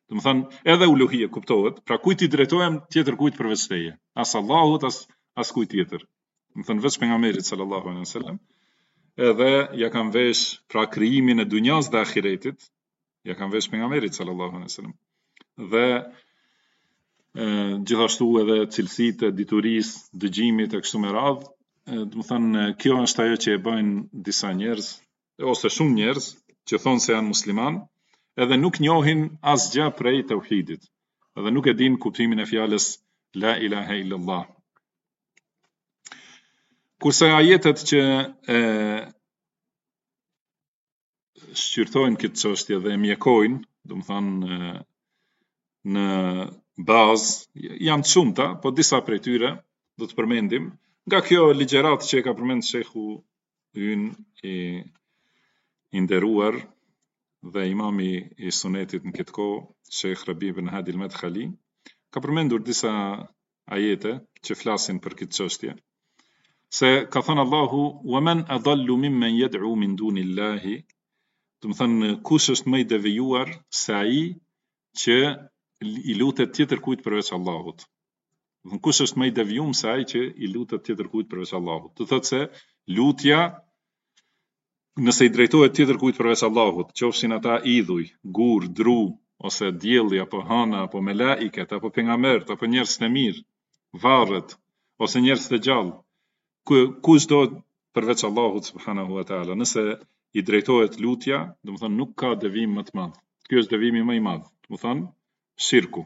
Do të thënë, edhe uluhia kuptohet, pra kujt i drejtohem tjetër kujt përveç teje. As Allahut, as kujt tjetër. Do të thënë veç pejgamberit sallallahu alaihi wasallam. Edhe ja kanë vesh pra krijimin e dunjas dhe ahiretit, ja kanë vesh pejgamberit sallallahu alaihi wasallam. Dhe gjithashtu edhe cilësitë e diturisë, dëgjimit e kështu me radhë, do të thënë kjo është ajo që e bëjnë disa njerëz ose shumë njerëz që thonë se janë musliman, edhe nuk njohin asgjë prej tauhidit, edhe nuk e din kuptimin e fjalës la ilaha illallah. Kurse ajetet që shqyrtojnë këtë çështje dhe e mjekojnë, do të thënë në bazë janë të shumta, po disa prej tyre do të përmendim. Nga kjo ligjërat që e ka përmend shehu ynë i nderuar dhe imami i sunetit në këtë kohë, Sheikh Rabi ibn Hadi al-Madkhali, ka përmendur disa ajete që flasin për këtë çështje. Se ka thënë Allahu, "Wa man adallu mimman yad'u min dunillahi", do të thënë kush është më i devijuar se ai që i lutet tjetër kujt përveç Allahut. Kush është më i devijuar se ai që i lutet tjetër kujt përveç Allahut. Do thotë se lutja nëse i drejtohet tjetër kujt përveç Allahut, qofshin ata idhuj, gur, dru, ose dielli apo hana apo melaiket apo pejgambert apo njerëz të mirë, varret ose njerëz të gjallë, kushdo përveç Allahut subhanahu wa taala, nëse i drejtohet lutja, do të thonë nuk ka devijim më të madh. Ky është devijimi më i madh, do të thonë shirku.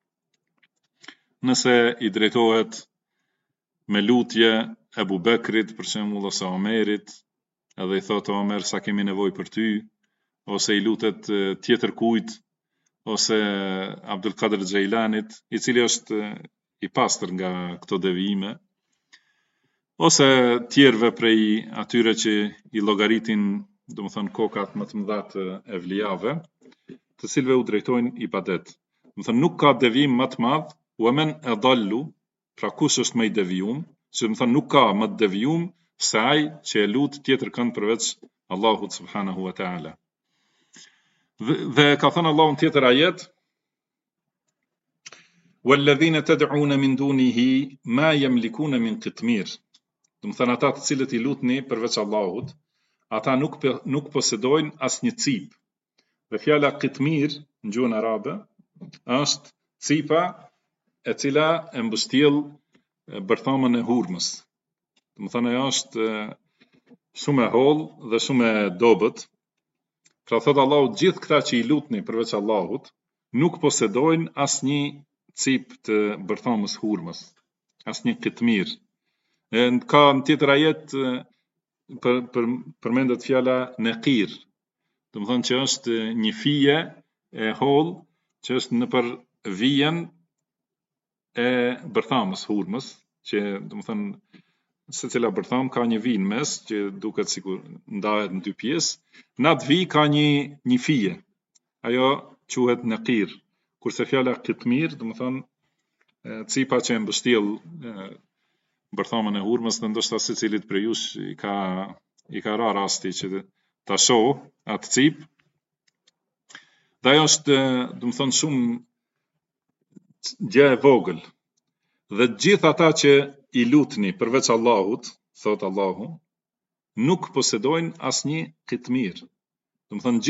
Nëse i drejtohet me lutje Ebu Bekrit, për shembull, ose Omerit, edhe i thotë Omer sa kemi nevojë për ty, ose i lutet tjetër kujt, ose Abdul Qadir Xheilanit, i cili është i pastër nga këto devijime, ose tjerëve prej atyre që i llogaritin, domethënë kokat më të mëdha të evlijave, të cilëve u drejtojnë ibadet. Domethënë nuk ka devijim më të madh, wa man adallu, pra kush është më i devijuar, që domethënë nuk ka më të devijuar se ai që e lut tjetër kënd përveç Allahut subhanahu wa taala. Dhe ka thënë Allahu në tjetër ajet, "Walladhina tad'una min dunihi ma yamlikuna min qitmir." Do të thënë ata të cilët i lutni përveç Allahut, ata nuk posedojnë asnjë cip. Dhe fjala qitmir në gjuhën arabe është cipa e cila e mbështjell bërthamën e hurmës. Do të thënë ajo është shumë e hollë dhe shumë e dobët. Pra thot Allahu, gjithë këta që i lutni përveç Allahut, nuk posedojnë asnjë cip të bërthamës hurmës, asnjë qitmir. Ka në tjetër ajet përmendet fjala naqir. Do të thënë që është një fije e hollë që është nëpër vijen e bërthamës hurmës, që do të thënë secila bërtham ka një vijë në mes që duket sikur ndahet në dy pjesë. Në atë vijë ka një fije. Ajo quhet naqir. Kurse fjala qitmir, do të thënë cipa që e mbështjell bërthamën e hurmës, dhe ndoshta secilit prej jush i ka ra rasti që ta shoh atë cip. Dhe ajo është, do të thënë, shumë gjë e vogël. Dhe gjithë ata që i lutni përveç Allahut, thot Allahu, nuk posedojnë asnjë qitmir. Do të thënë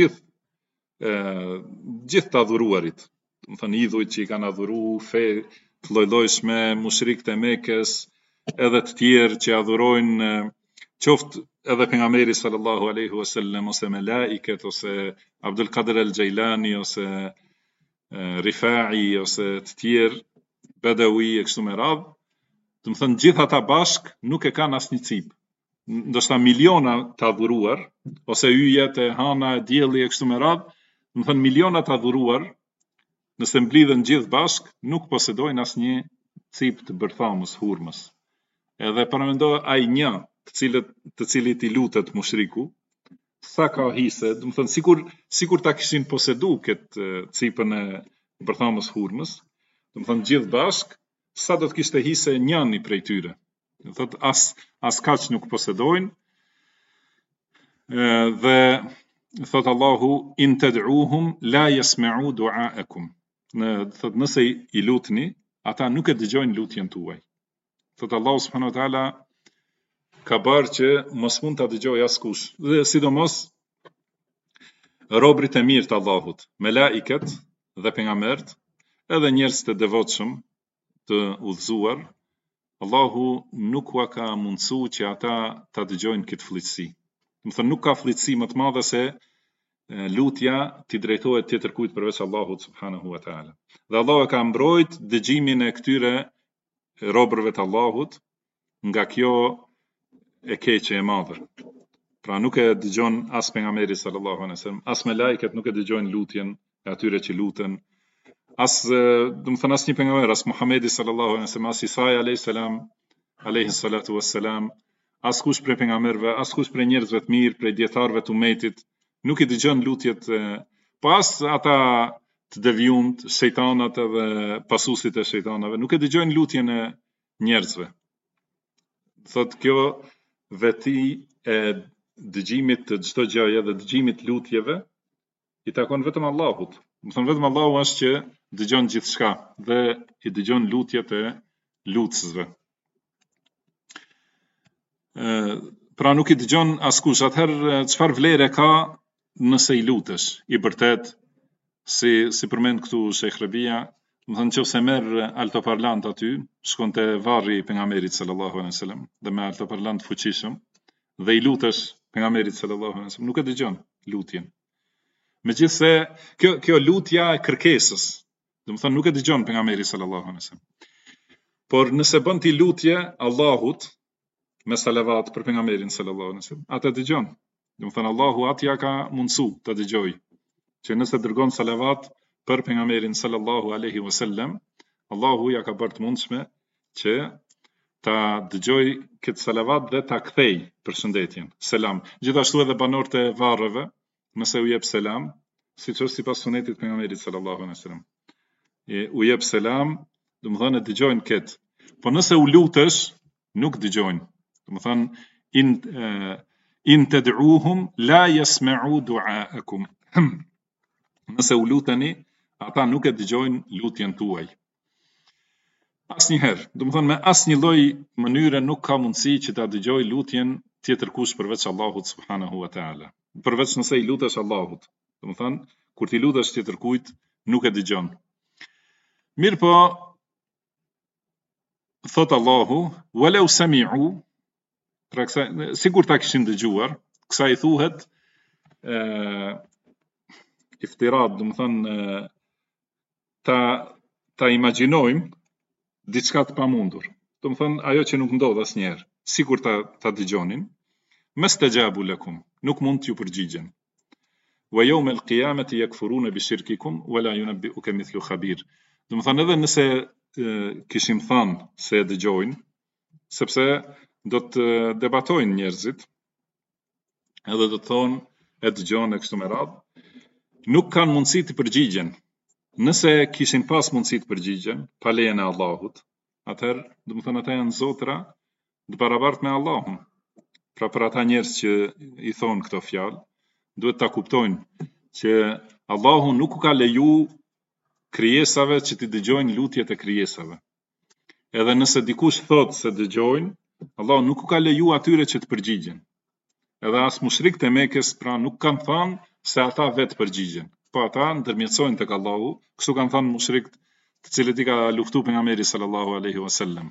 gjithë të adhuruarit, do të thënë idhujt që i kanë adhuru fe të lloj-llojshme, mushrikët e Mekës, edhe të tjerë që adhurojnë qoftë edhe pejgamberi sallallahu alaihi wasallam, ose melaiket, ose Abdul Qadir al-Xheilani, ose Rifai, ose të tjerë Bedawi e kështu me radhë. Do të thënë gjithë ata bashk nuk e kanë asnjë cip. Ndoshta miliona të adhuruar, ose yjet e hana e dielli e kështu me radhë, do të thënë miliona të adhuruar, nëse mblidhen gjithë bashk, nuk posedojnë asnjë cip të bërthamës hurmës. Edhe paramendo ai një të cilit i lutet mushriku, sa ka hise, do të thënë sikur ta kishin posedu këtë cipën e bërthamës hurmës, do të thënë gjithë bashk, sa do të kishte hise njëni prej tyre. Do të thotë as kaq nuk posedojnë. Dhe thot Allahu in tad'uuhum la yasma'u du'aakum. Thot nëse I lutni, ata nuk e dëgjojnë lutjen tuaj. Thot Allahu subhanahu wa taala ka bërë që mos mund ta dëgjojë askush, dhe sidomos robrit e mirë të Allahut, melaiket dhe pejgamberët, edhe njerëz të devotshëm, të udhëzuar, Allahu nuk ua ka mundësu që ata ta dëgjojnë këtë fllitësi. Do të thonë nuk ka fllitësi më të madhe se lutja t'i drejtohet tjetër kujt përveç Allahut subhanahu wa taala. Dhe Allahu e ka mbrojt dëgjimin e këtyre robërve të Allahut nga kjo e keqe e madhe. Pra nuk e dëgjon as pejgamberi sallallahu alaihi wasallam, as melaiket nuk e dëgjojnë lutjen e atyre që luten, as do të thonë as një pejgamber, as Muhamedi sallallahu alaihi wasallam, as Isa alayhi salatu wassalam, as kush prej pejgamberëve, as kush prej njerëzve të mirë, prej dietarëve të umetit, nuk I dëgjon lutjet, po as ata të devijumt, shejtanat edhe pasuesit e shejtanave, nuk e dëgjojnë lutjen e njerëzve. Thot kjo veti e dëgjimit të çdo gjëje dhe dëgjimit lutjeve I takon vetëm Allahut. Do thonë vetëm Allahu është që dëgjon gjithçka dhe I dëgjon lutjet e lutësve. Pra nuk I dëgjon askush. Atëherë çfarë vlere ka nëse I lutesh I vërtet, si përmend këtu Sheikh Rabia, do thonë nëse merr altoparlant aty, shkon te varri I pejgamberit sallallahu alaihi wasallam dhe me altoparlant fuqishëm dhe I lutesh pejgamberit sallallahu alaihi wasallam, nuk e dëgjon lutjen. Megjithse kjo lutja e kërkesës, do të thonë nuk e dëgjon pejgamberi sallallahu alaihi wasallam. Por nëse bën ti lutje Allahut me salavat për pejgamberin sallallahu alaihi wasallam, atë dëgjon. Do të thonë Allahu atja ka mundsu ta dëgjoj. Që nëse dërgon salavat për pejgamberin sallallahu alaihi wasallam, Allahu ja ka bërë të mundshme që ta dëgjoj këtë salavat dhe ta kthej përshëndetjen, selam. Gjithashtu edhe banorët e varreve, nëse u jep selam, siç është sipas sunetit pejgamberit sallallahu alaihi wasallam, u jep selam, do të thonë dëgjojnë këtë. Po nëse u lutesh, nuk dëgjojnë. Do të thonë in tad'uuhum la yasma'u du'aakum. Nëse u luteni, ata nuk e dëgjojnë lutjen tuaj. Asnjëherë, do të thonë me asnjë lloj mënyre nuk ka mundësi që ta dëgjoj lutjen tjetër kush përveç Allahut subhanahu wa taala. Përveç nëse I lutesh Allahut. Do të thonë kur ti lutesh tjetër kujt, nuk e dëgjon. Mirë po, thot Allahu, walau sami'u, pra sigur ta kishin dëgjuar, kësaj thuhet iftirat, do të thonë ta imagjinojmë diçka të pamundur. Do të thonë ajo që nuk ndodh asnjëherë, sikur ta dëgjonin, mastajabu lakum, nuk mund t'ju përgjigjen. Wa yawm al-qiyamati yakfuruna bi shirkikum wa la yunabbi'uka mithlu khabir. Do të thonë edhe nëse kishim thënë se e dëgjojnë, sepse do të debatojnë njerëzit, edhe do të thonë e dëgjon e kështu me radhë, nuk kanë mundësi të përgjigjen. Nëse kishin pas mundësi të përgjigjen, pa lejen e Allahut, atëherë, do të thonë ata janë zotra të barabartë me Allahun. Pra për ata njerëz që I thonë këto fjalë, duhet ta kuptojnë që Allahu nuk u ka leju krijesave që t'i dëgjojnë lutjet e krijesave. Edhe nëse dikush thotë se dëgjojnë, Allahu nuk u ka leju atyre që të përgjigjen. Edhe as mushrikët e Mekës pra nuk kanë thënë se ata vetë përgjigjen. Po ata ndërmjetësojnë tek Allahu, kështu kanë thënë mushrikët, të cilët I ka luftu pejgamberi sallallahu alaihi wasallam.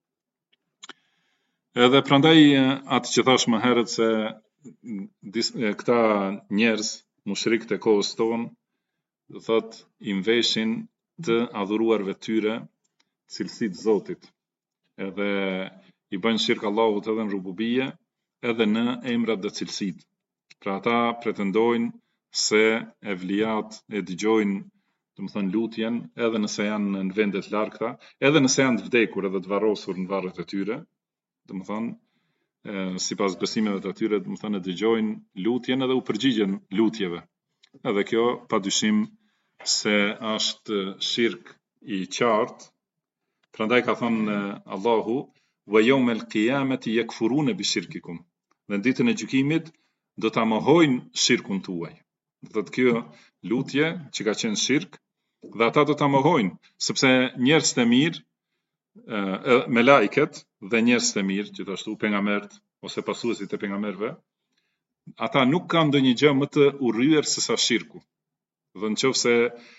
Edhe prandaj atë që thash më herët se këta njerëz mushrikët e kohës tonë, do thotë I mveshin të adhuruarve tyre cilësitë Zotit. Edhe I bëjnë shirk Allahut edhe në rububie, edhe në emrat dhe cilësitë. Pra ata pretendojnë se evlijat e dëgjojnë, do të thonë lutjen, edhe nëse janë në vende të largëta, edhe nëse janë të vdekur edhe të varrosur në varret e tyre, do të thonë sipas besimeve të tyre, do të thonë dëgjojnë lutjen edhe u përgjigjen lutjeve. Edhe kjo padyshim se është shirk I qartë. Prandaj ka thënë Allahu wa yawm al-qiyamati yakfuruna bi shirkikum. Në ditën e gjykimit do ta mohojnë shirkun tuaj. Do thotë kjo lutje që ka qenë shirk, dhe ata do ta mohojnë, sepse njerëz të mirë, me laiket dhe njerëz të mirë, gjithashtu pejgamberët ose pasuesit e pejgamberëve, ata nuk kanë ndonjë gjë më të urryer se sa shirku. Dhe nëse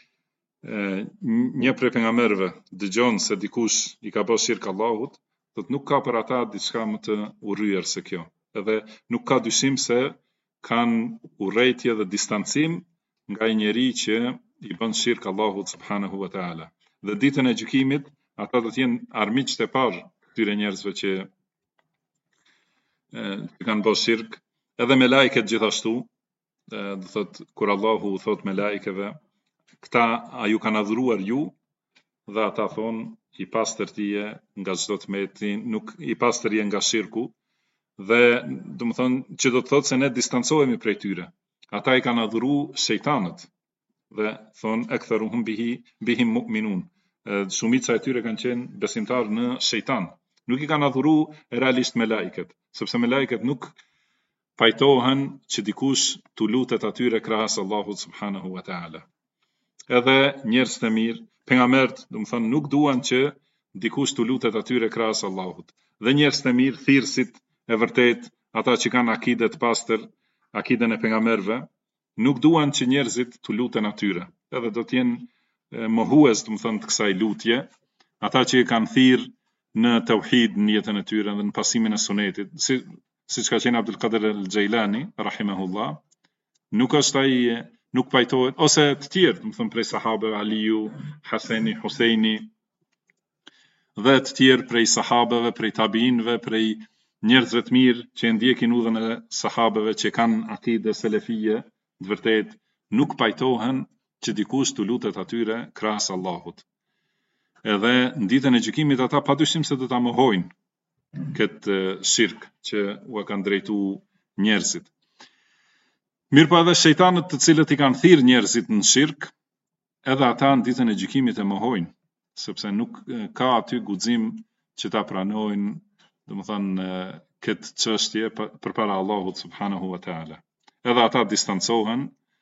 një prej pejgamberëve dëgjon se dikush i ka bërë shirk Allahut, thotë nuk ka për ata diçka më të urryer se kjo. Edhe nuk ka dyshim se kanë urrëtie dhe distancim nga ai njeri që i bën shirk Allahut subhanahu wa taala. Dhe ditën e gjykimit ata do të jenë armiqtë e parë këtyre njerëzve që kanë bërë shirk, edhe me laiket gjithashtu. Do thot kur Allahu thot me laikeve, këta a ju kanë adhuruar ju, dhe ata thonë i pastër je nga çdo tmeti, nuk i pastër je nga shirku, dhe do të thonë që do të thotë se ne distancohemi prej tyre. Ata i kanë adhuru shejtanët dhe thonë aktharuhum bihim mu'minun. Shumica e tyre kanë qenë besimtarë në shejtan. Nuk i kanë adhuru realisht me laiket, sepse me laiket nuk pajtohen që dikush tu lutet atyre krahas Allahut subhanahu wa taala. Edhe njerëz të mirë, pejgamberët, do të thonë nuk duan që dikush tu lutet atyre krahas Allahut. Dhe njerëz të mirë, thirrësit e vërtet, ata që kanë akide të pastër, akiden e pejgamberëve, nuk duan që njerëzit tu luten atyre. Edhe do të jenë mohues, do të thonë, të kësaj lutje, ata që kanë thirr në tauhid në jetën e tyre dhe në pasimin e sunetit, siç ka qenë Abdul Qadir al-Jailani rahimahullah, nuk është ai, nuk pajtohet, ose të tjerë, do të thonë prej sahabeve, Aliu, Haseni, Huseini, dhe të tjerë prej sahabeve, prej tabiinëve, prej njerëzve të mirë që ndjekin udhën e sahabeve që kanë akide selefie, të vërtet nuk pajtohen që dikush tu lutet atyre krahas Allahut. Edhe në ditën e gjykimit ata padyshim se do ta mohojnë këtë shirk që u kanë drejtu njerëzit. Mirë po edhe shejtanët të cilët i kanë thirrë njerëzit në shirk, edhe ata në ditën e gjykimit e mohojnë, sepse nuk ka aty guxim që ta pranojnë, domethënë këtë çështje përpara Allahut subhanahu wa taala. Edhe ata distancohen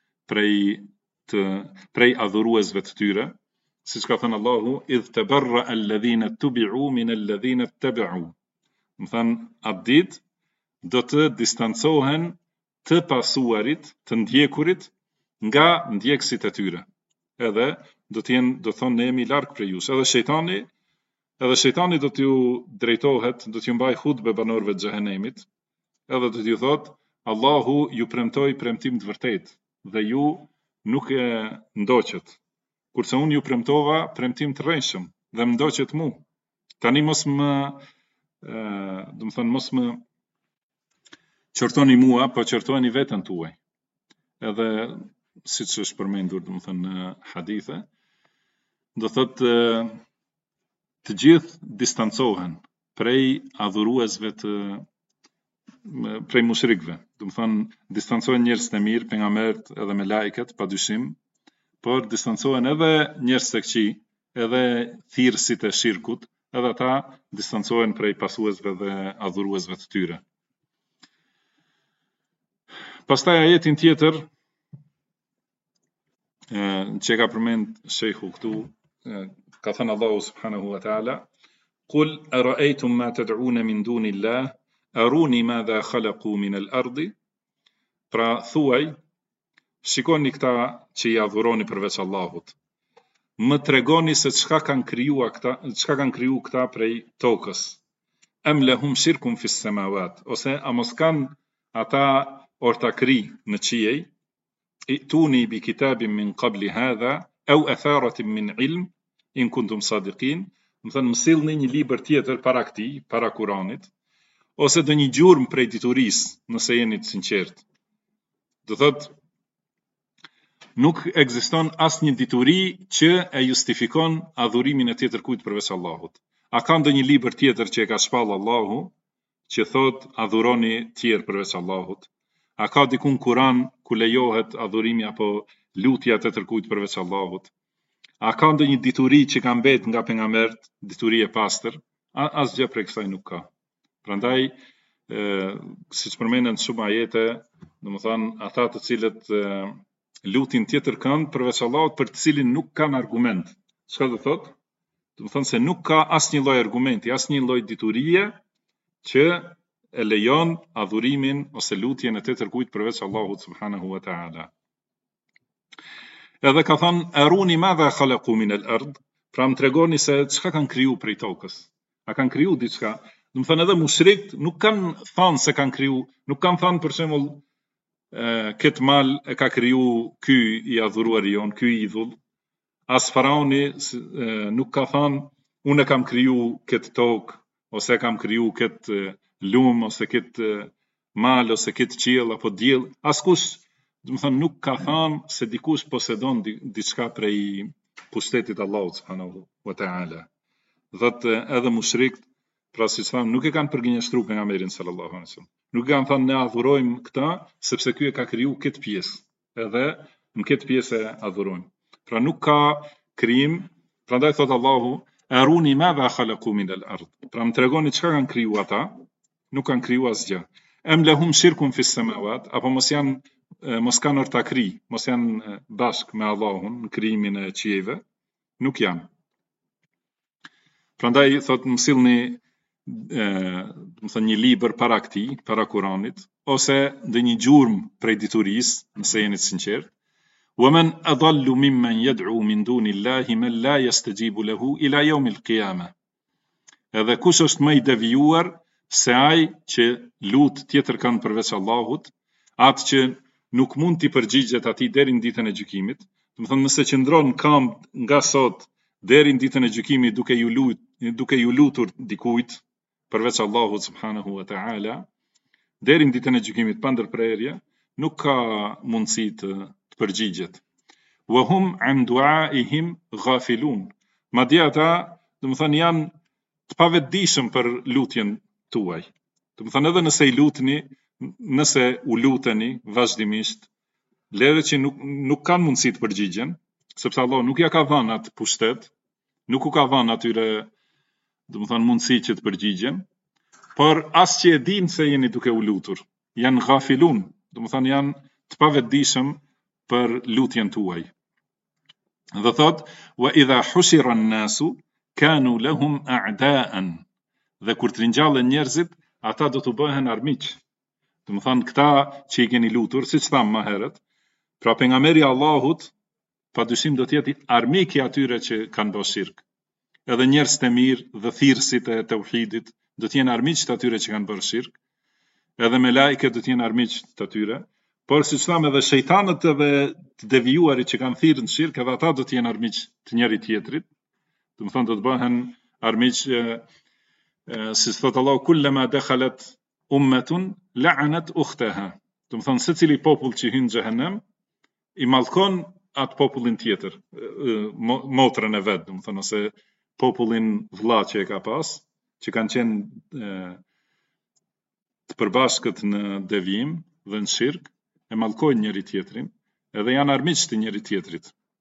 prej adhuruesve të tyre, siç ka thënë Allahu, idh tabarra alladhina tubi'u min alladhina ittaba'u. Domethënë atë ditë do të distancohen të pasuarit, të ndjekurit nga ndjekësit e tyre. Edhe do thonë ne jemi larg prej jush. Edhe shejtani do t'ju drejtohet, do t'ju mbaj hutbe banorëve të xhehenemit, edhe do t'ju thotë Allahu ju premtoi premtim të vërtetë dhe ju nuk e ndoqët. Kurse unë ju premtova premtim të rrejshëm dhe më ndoqët mu. Tani mos më qortoni mua, po qortoni veten tuaj. Edhe siç është përmendur në hadithe, do thotë të gjithë distancohen prej adhuruesve prej mushrikëve. Do të thonë distancohen njerëz të mirë, pejgamberët edhe me laiket, padyshim, por distancohen edhe njerëz të këqij, edhe thirrësit e shirkut, edhe ata distancohen prej pasuesve dhe adhuruesve të tyre. Pastaj ajetin tjetër që ka përmend shejhu këtu, ka thënë Allahu subhanahu wa taala, qul ara'aytum ma tad'un min dunillah aruni madha khalaqu min al-ardi. Pra thuaj, shikoni këta që i adhuroni përveç Allahut, më tregoni se çka kanë kriju këta prej tokës. Am lahum shirkun fis samawat, ose a mos kanë ata ortakri në qiej, i'tuni bi kitabin min qabli hadha aw atharatin min ilm in kuntum sadiqin. Do thënë mësillni një libër tjetër para këtij, para Kuranit, ose do një gjurmë prej diturisë, nëse jeni të sinqert. Do thotë nuk ekziston asnjë dituri që e justifikon adhurimin e tjetër kujt përveç Allahut. A ka ndonjë libër tjetër që e ka shpall Allahu që thot adhuroni tjerë përveç Allahut? A ka dikun Kur'an ku lejohet adhurimi apo lutja të tërkujt përveç Allahut? A ka ndonjë dituri që ka mbet nga pejgamberët, dituri e pastër? Asgjë prej kësaj nuk ka. Prandaj, siç përmenden shumë ajete, domethënë ata të cilët lutin tjetër kënd përveç Allahut për të cilin nuk kanë argument. Çka do thotë? Domethënë se nuk ka asnjë lloj argumenti, asnjë lloj diturie që e lejon adhurimin ose lutjen e tjetër kujt përveç Allahut subhanahu wa taala. Edhe ka thënë aruni madha khalaqu min al-ard, pra më tregoni se çka kanë kriju prej tokës. A kanë kriju diçka? Domethënë edhe mushrikt nuk kanë thënë se kanë kriju, nuk kanë thënë për shembull këtë mal e ka kriju ky i adhuruari jon, ky idhull. As faraoni nuk ka thënë unë kam kriju këtë tokë ose kam kriju këtë lum ose këtë mal ose këtë qiell apo diell. Askush, domethënë nuk ka thënë se dikush posedon diçka prej pushtetit Allahut subhanahu wa taala. Thotë edhe mushrikt, pra siç thamë, nuk e kanë përgjigjëstruar pejgamberin sallallahu alaihi wasallam. Nuk kanë thënë ne adhurojmë këtë sepse ky e ka kriju këtë pjesë. Edhe në këtë pjesë e adhurojmë. Pra nuk ka krijim, prandaj thot Allahu aruni madha khalaqu min al-ard. Pra më tregoni çka kanë kriju ata? Nuk kanë kriju asgjë. Em lahum shirkun fi samawat, apo mos kanë ortakri, mos janë bashkë me Allahun në krijimin e qiejve? Nuk janë. Prandaj thot më sillni domethënë një libër para këtij, para Kuranit, ose ndonjë gjurmë prej diturisë, nëse jeni të sinqert. ومن أضل ممن يدعو من دون الله من لا يستجيب له إلى يوم القيامة. Edhe kush është më i devijuar se ai që lut tjetër kanë përveç Allahut, atë që nuk mund t'i përgjigjet atij deri në ditën e gjykimit. Domethënë nëse qëndron këmbë nga sot deri në ditën e gjykimit duke ju lutur dikujt përveç Allahut subhanahu wa taala, deri në ditën e gjykimit pa ndërprerje, nuk ka mundësi të përgjigjet. Wa hum an du'aihim ghafilun. Madje ata, domethënë janë të pavetdijshëm për lutjen tuaj. Domethënë edhe nëse i lutni, nëse u luteni vazhdimisht, lere që nuk kanë mundësi të përgjigjen, sepse Allah nuk ja ka dhënë atë pushtet, nuk u ka dhënë atyre, domethënë mundësi që të përgjigjen, por as që e dinë se jeni duke u lutur, janë ghafilun, domethënë janë të pavetdijshëm për lutjen tuaj. Dhe thot, wa idha hushira an-nasu kanu lahum a'da'an. Dhe kur të ringjallen njerëzit, ata do të bëhen armiq. Domethënë këta që i keni lutur, siç thamë më herët, pra pejgamberi i Allahut padyshim do të jetë armik i atyre që kanë bërë shirk. Edhe njerëz të mirë dhe thirrësit e tauhidit do të jenë armiq të atyre që kanë bërë shirk. Edhe me lajket do të jenë armiq të atyre. Por siç thamë edhe shejtanët edhe të devijuarit që kanë thirrë në shirk, edhe ata do të jenë armiq të njëri tjetrit. Domethënë do të bëhen armiq, siç thot Allahu kullama dakhalat ummatun la'anat ukhtaha. Domethënë secili popull që hyn në xhehenem i mallkon atë popullin tjetër, motrën e vet, domethënë ose popullin vëlla që e ka pas, që kanë qenë të përbashkët në devijim dhe në shirk, e mallkojnë njëri tjetrin, edhe janë armiq të njëri tjetrit.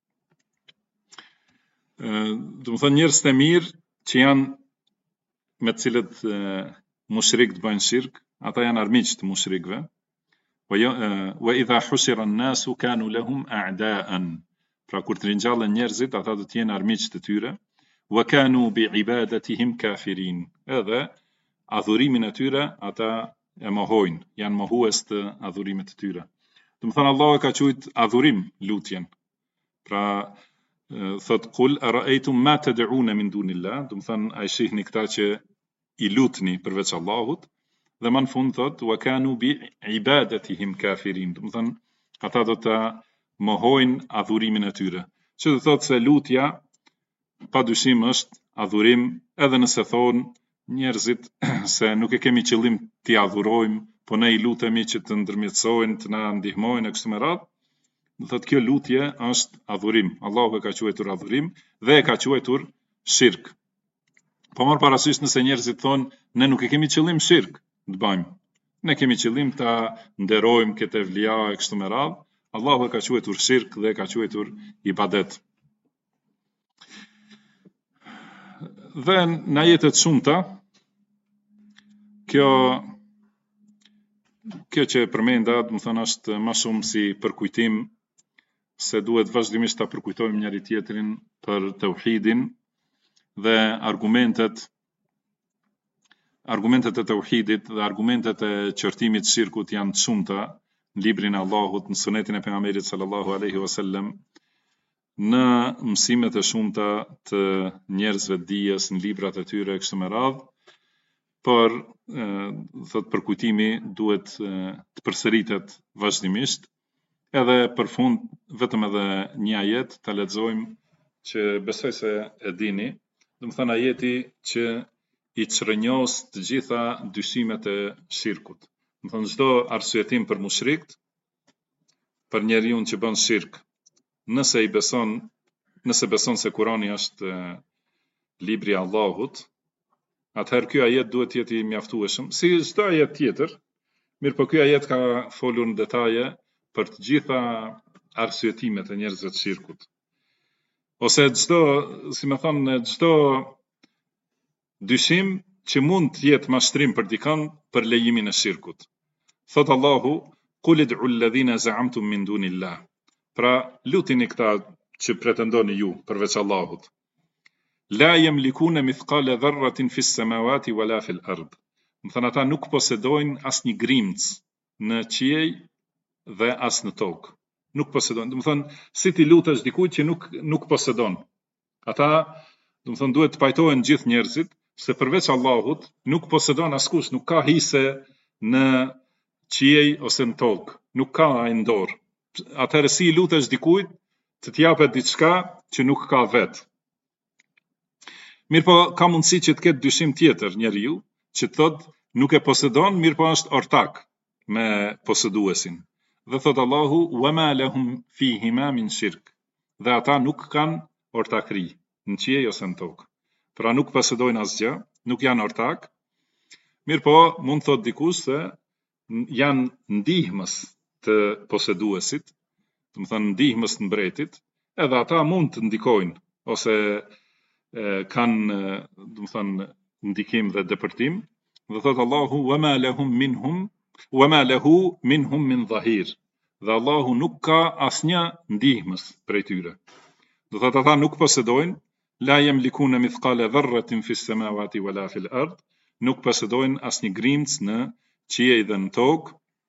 Domethënë njerëz të mirë që janë me të cilët mushrikët bëjnë shirk, ata janë armiq të mushrikëve. Wa idha hushira an-nasu kanu lahum a'da'an. Pra kur të ringjallen njerëzit, ata do të jenë armiq të tyre. Wa kanu bi'ibadatihim kafirin. Edhe adhurimin e tyre ata e mohojnë, janë mohues të adhurimit të tyre. Domethënë Allah e ka quajt adhurim lutjen. Pra thot kul ara'aytum ma tad'un min dunillah, domethënë ai shihni këta që i lutni përveç Allahut, dhe më në fund thot wa kanu bi ibadatihim kafirin, domethënë ata do të mohojnë adhurimin e tyre. Që do thot se lutja padyshim është adhurim, edhe nëse thonë njerëzit se nuk e kemi qëllim t'i adhurojmë, po ne i lutemi që të ndërmjetësojnë, të na ndihmojnë e kështu me radhë. Do thot kjo lutje është adhurim. Allahu e ka quajtur adhurim dhe e ka quajtur shirk. Po marr parasysh nëse njerëzit thonë ne nuk e kemi qëllim shirk të bëjmë. Ne kemi qëllim ta nderojmë këtë evlia e kështu me radhë. Allahu e ka quajtur shirk dhe e ka quajtur ibadet. Dhe në ajetet shumëta, kjo kjo që përmenda, do të thënë është më shumë si përkujtim se duhet vazhdimisht ta përkujtojmë njëri tjetrin për tauhidin dhe argumentet e tauhidit dhe argumentet e qortimit të shirkut janë të shumta në librin e Allahut, në sunetin e pejgamberit sallallahu alaihi wasallam, në mësimet e shumta të njerëzve të dijes në librat e tyre kështu me radhë, por thot përkujtimi duhet të përsëritet vazhdimisht. Edhe për fund vetëm edhe një ajet ta lexojmë që besoj se e dini, do të thënë ajeti që i çrënjos të gjitha dyshimet e shirkut. Do të thënë çdo arsyetim për mushrikt, për njeriu që bën shirk, nëse beson se Kurani është libri i Allahut, atëherë ky ajet duhet të jetë i mjaftueshëm, si çdo ajet tjetër, mirë po ky ajet ka folur në detaje për të gjitha arsyetimet e njerëzve të shirkut. Ose çdo dyshim që mund të jetë mashtrim për dikën për lejimin e shirkut. Thot Allahu, "Qul id'u alladhina za'amtum min dunillah." Pra, lutini këta që pretendoni ju përveç Allahut. La yamlikuna mithqala dharratin fis samawati wala fil ard. Do thënë ata nuk posedojnë asnjë grimc në qiej dhe as në tokë. Nuk posedojnë. Do thënë si ti lutesh dikujt që nuk posedon. Ata, do thënë duhet të pajtohen gjithë njerëzit se përveç Allahut nuk posedon askush, nuk ka hise në qiej ose në tokë. Nuk ka ai në dorë. Atëherë si lutesh dikujt të t'japet diçka që nuk ka vetë. Mirë po, ka mundësi që të ketë dyshim tjetër njeriu, që të thotë nuk e posedon, mirë po është ortak me poseduesin. Dhe thotë Allahu, "Wama lahum fihima min shirk." Dhe ata nuk kanë ortakri në qiej ose në tokë. Pra nuk posedojnë asgjë, nuk janë ortak. Mirë po, mund thotë dikush se janë ndihmës të poseduesit, do të thënë ndihmës të mbretit, edhe ata mund të ndikojnë ose kanë, do të thënë, ndikim dhe depërtim. Dhe thotë Allahu, "Wama lahu minhum min dhahir." Dhe Allahu nuk ka asnjë ndihmës prej tyre. Do thotë ata nuk posedojnë, la yamlikuna mithqala dharratin fis samawati wala fil ard, nuk posedojnë asnjë grimc në qiej dhe në tokë.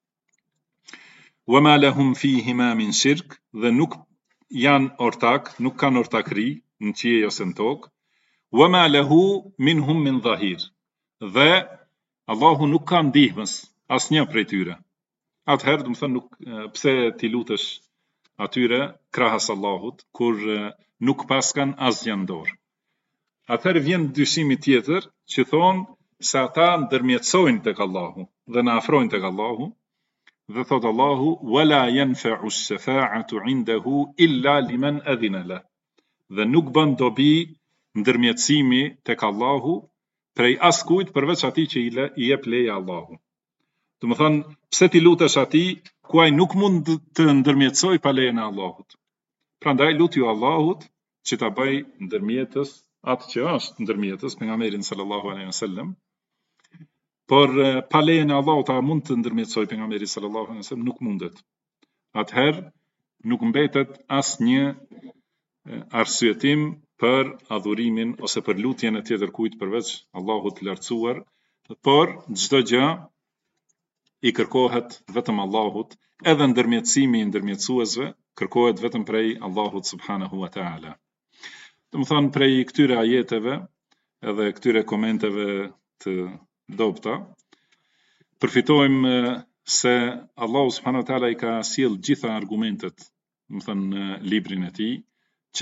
Wama lahum fihima min shirk, dhe nuk janë ortak, nuk kanë ortakri në qiej ose në tokë. Wama lahu minhum min dhahir, dhe Allahu nuk ka ndihmës asnjë prej tyre. Atëherë, do të thënë, pse ti lutesh atyre krahas Allahut kur nuk paskan asgjë në dorë. Atëherë vjen dyshimi tjetër që thonë se ata ndërmjetësojnë tek Allahu dhe na afrojnë tek Allahu. Dhe thot Allahu, "Wala yanfa'u ash-shafa'atu 'indahu illa liman adhina la." Dhe nuk bën dobi ndërmjetësimi tek Allahu prej askujt përveç atij që i jep leje Allahu. Do të thënë, pse ti lutesh atij ku ai nuk mund të ndërmjetësoj pa lejen e Allahut. Prandaj lutju Allahut që ta bëj ndërmjetës atë që është ndërmjetës, pejgamberin sallallahu alaihi wasallam. Por pa lejen e Allahut a mund të ndërmjetësoj pejgamberi sallallahu alaihi wasallam? Nuk mundet. Atëherë nuk mbetet asnjë arsyetim për adhurimin ose për lutjen e tjetër kujt përveç Allahut të lartësuar, por çdo gjë i kërkohet vetëm Allahut, edhe ndërmjetësimi i ndërmjetësuesve kërkohet vetëm prej Allahut subhanahu wa taala. Do të thonë prej këtyre ajeteve edhe këtyre komenteve të dobta, përfitojmë se Allahu subhanahu wa taala i ka sjell gjitha argumentet, do të thënë në librin e tij, që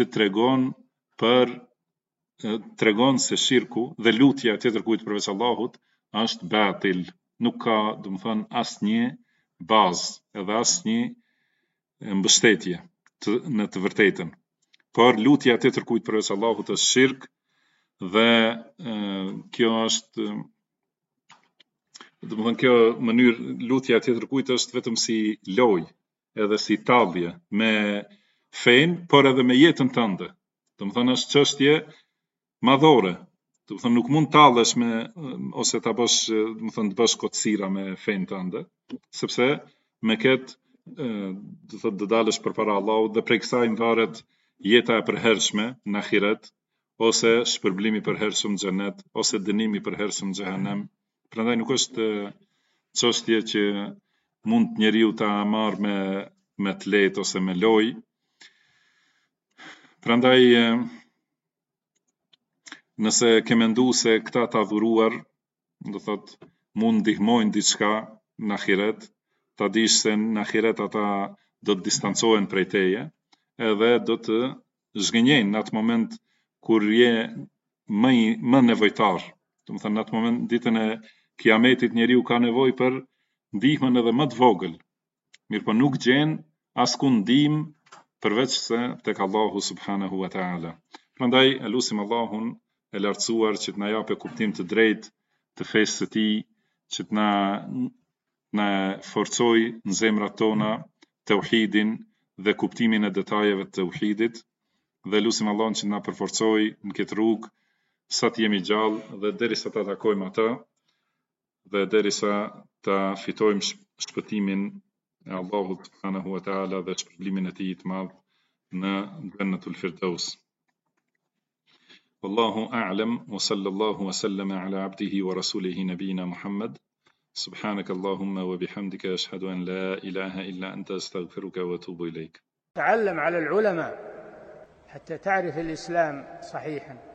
tregon se shirku dhe lutja tjetër kujt përveç Allahut është batil, nuk ka, do të thënë, asnjë bazë edhe asnjë mbështetje në të vërtetën. Por lutja tjetër kujt përveç Allahut është shirk dhe kjo është, do të thënë, kjo mënyrë lutja tjetër kujt është vetëm si lojë, edhe si tallje me fen, por edhe me jetën tënde. Do të thënë është çështje madhore, Do të thonë nuk mund tallesh me ose ta bësh, do të thonë të bësh kocësira me fen tënde, sepse me këtë do thotë të dalësh përpara Allahut dhe prej kësaj varet jeta e përhershme në ahiret, ose shpërblimi i përhershëm në xhenet, ose dënimi i përhershëm në xhehenem. Prandaj nuk është çështje që mund njeriu ta marrë me të lehtë ose me lojë. Prandaj nëse ke mendu se këta të adhuruar, do thot, mund ndihmojnë diçka në ahiret, ta dish se në ahiret ata do të distancohen prej teje, edhe do të zhgënjejnë në atë moment kur je më nevojtar. Do të thënë në atë moment ditën e kiametit njeriu ka nevojë për ndihmën edhe më të vogël. Mirë po nuk gjen askund ndihmë përveç se tek Allahu subhanahu wa taala. Prandaj e lutim Allahun e lartësuar që të na japë kuptim të drejtë të fesë së tij, që të na forcoj në zemrat tona tauhidin dhe kuptimin e detajeve të tauhidit, dhe lutim Allahun që na përforcoj në këtë rrugë sa të jemi gjallë dhe derisa ta takojmë atë dhe derisa ta fitojmë shpëtimin e Allahut subhanahu wa taala dhe shpërblimin e tij të madh në Jannatul Firdaus. Wallahu a'lam wa sallallahu wa sallama ala abdihi wa rasulihi nabiyina Muhammad. Subhanaka Allahumma wa bihamdika ashhadu an la ilaha illa anta astaghfiruka wa atubu ilayk. تعلم على العلماء حتى تعرف الإسلام صحيحا.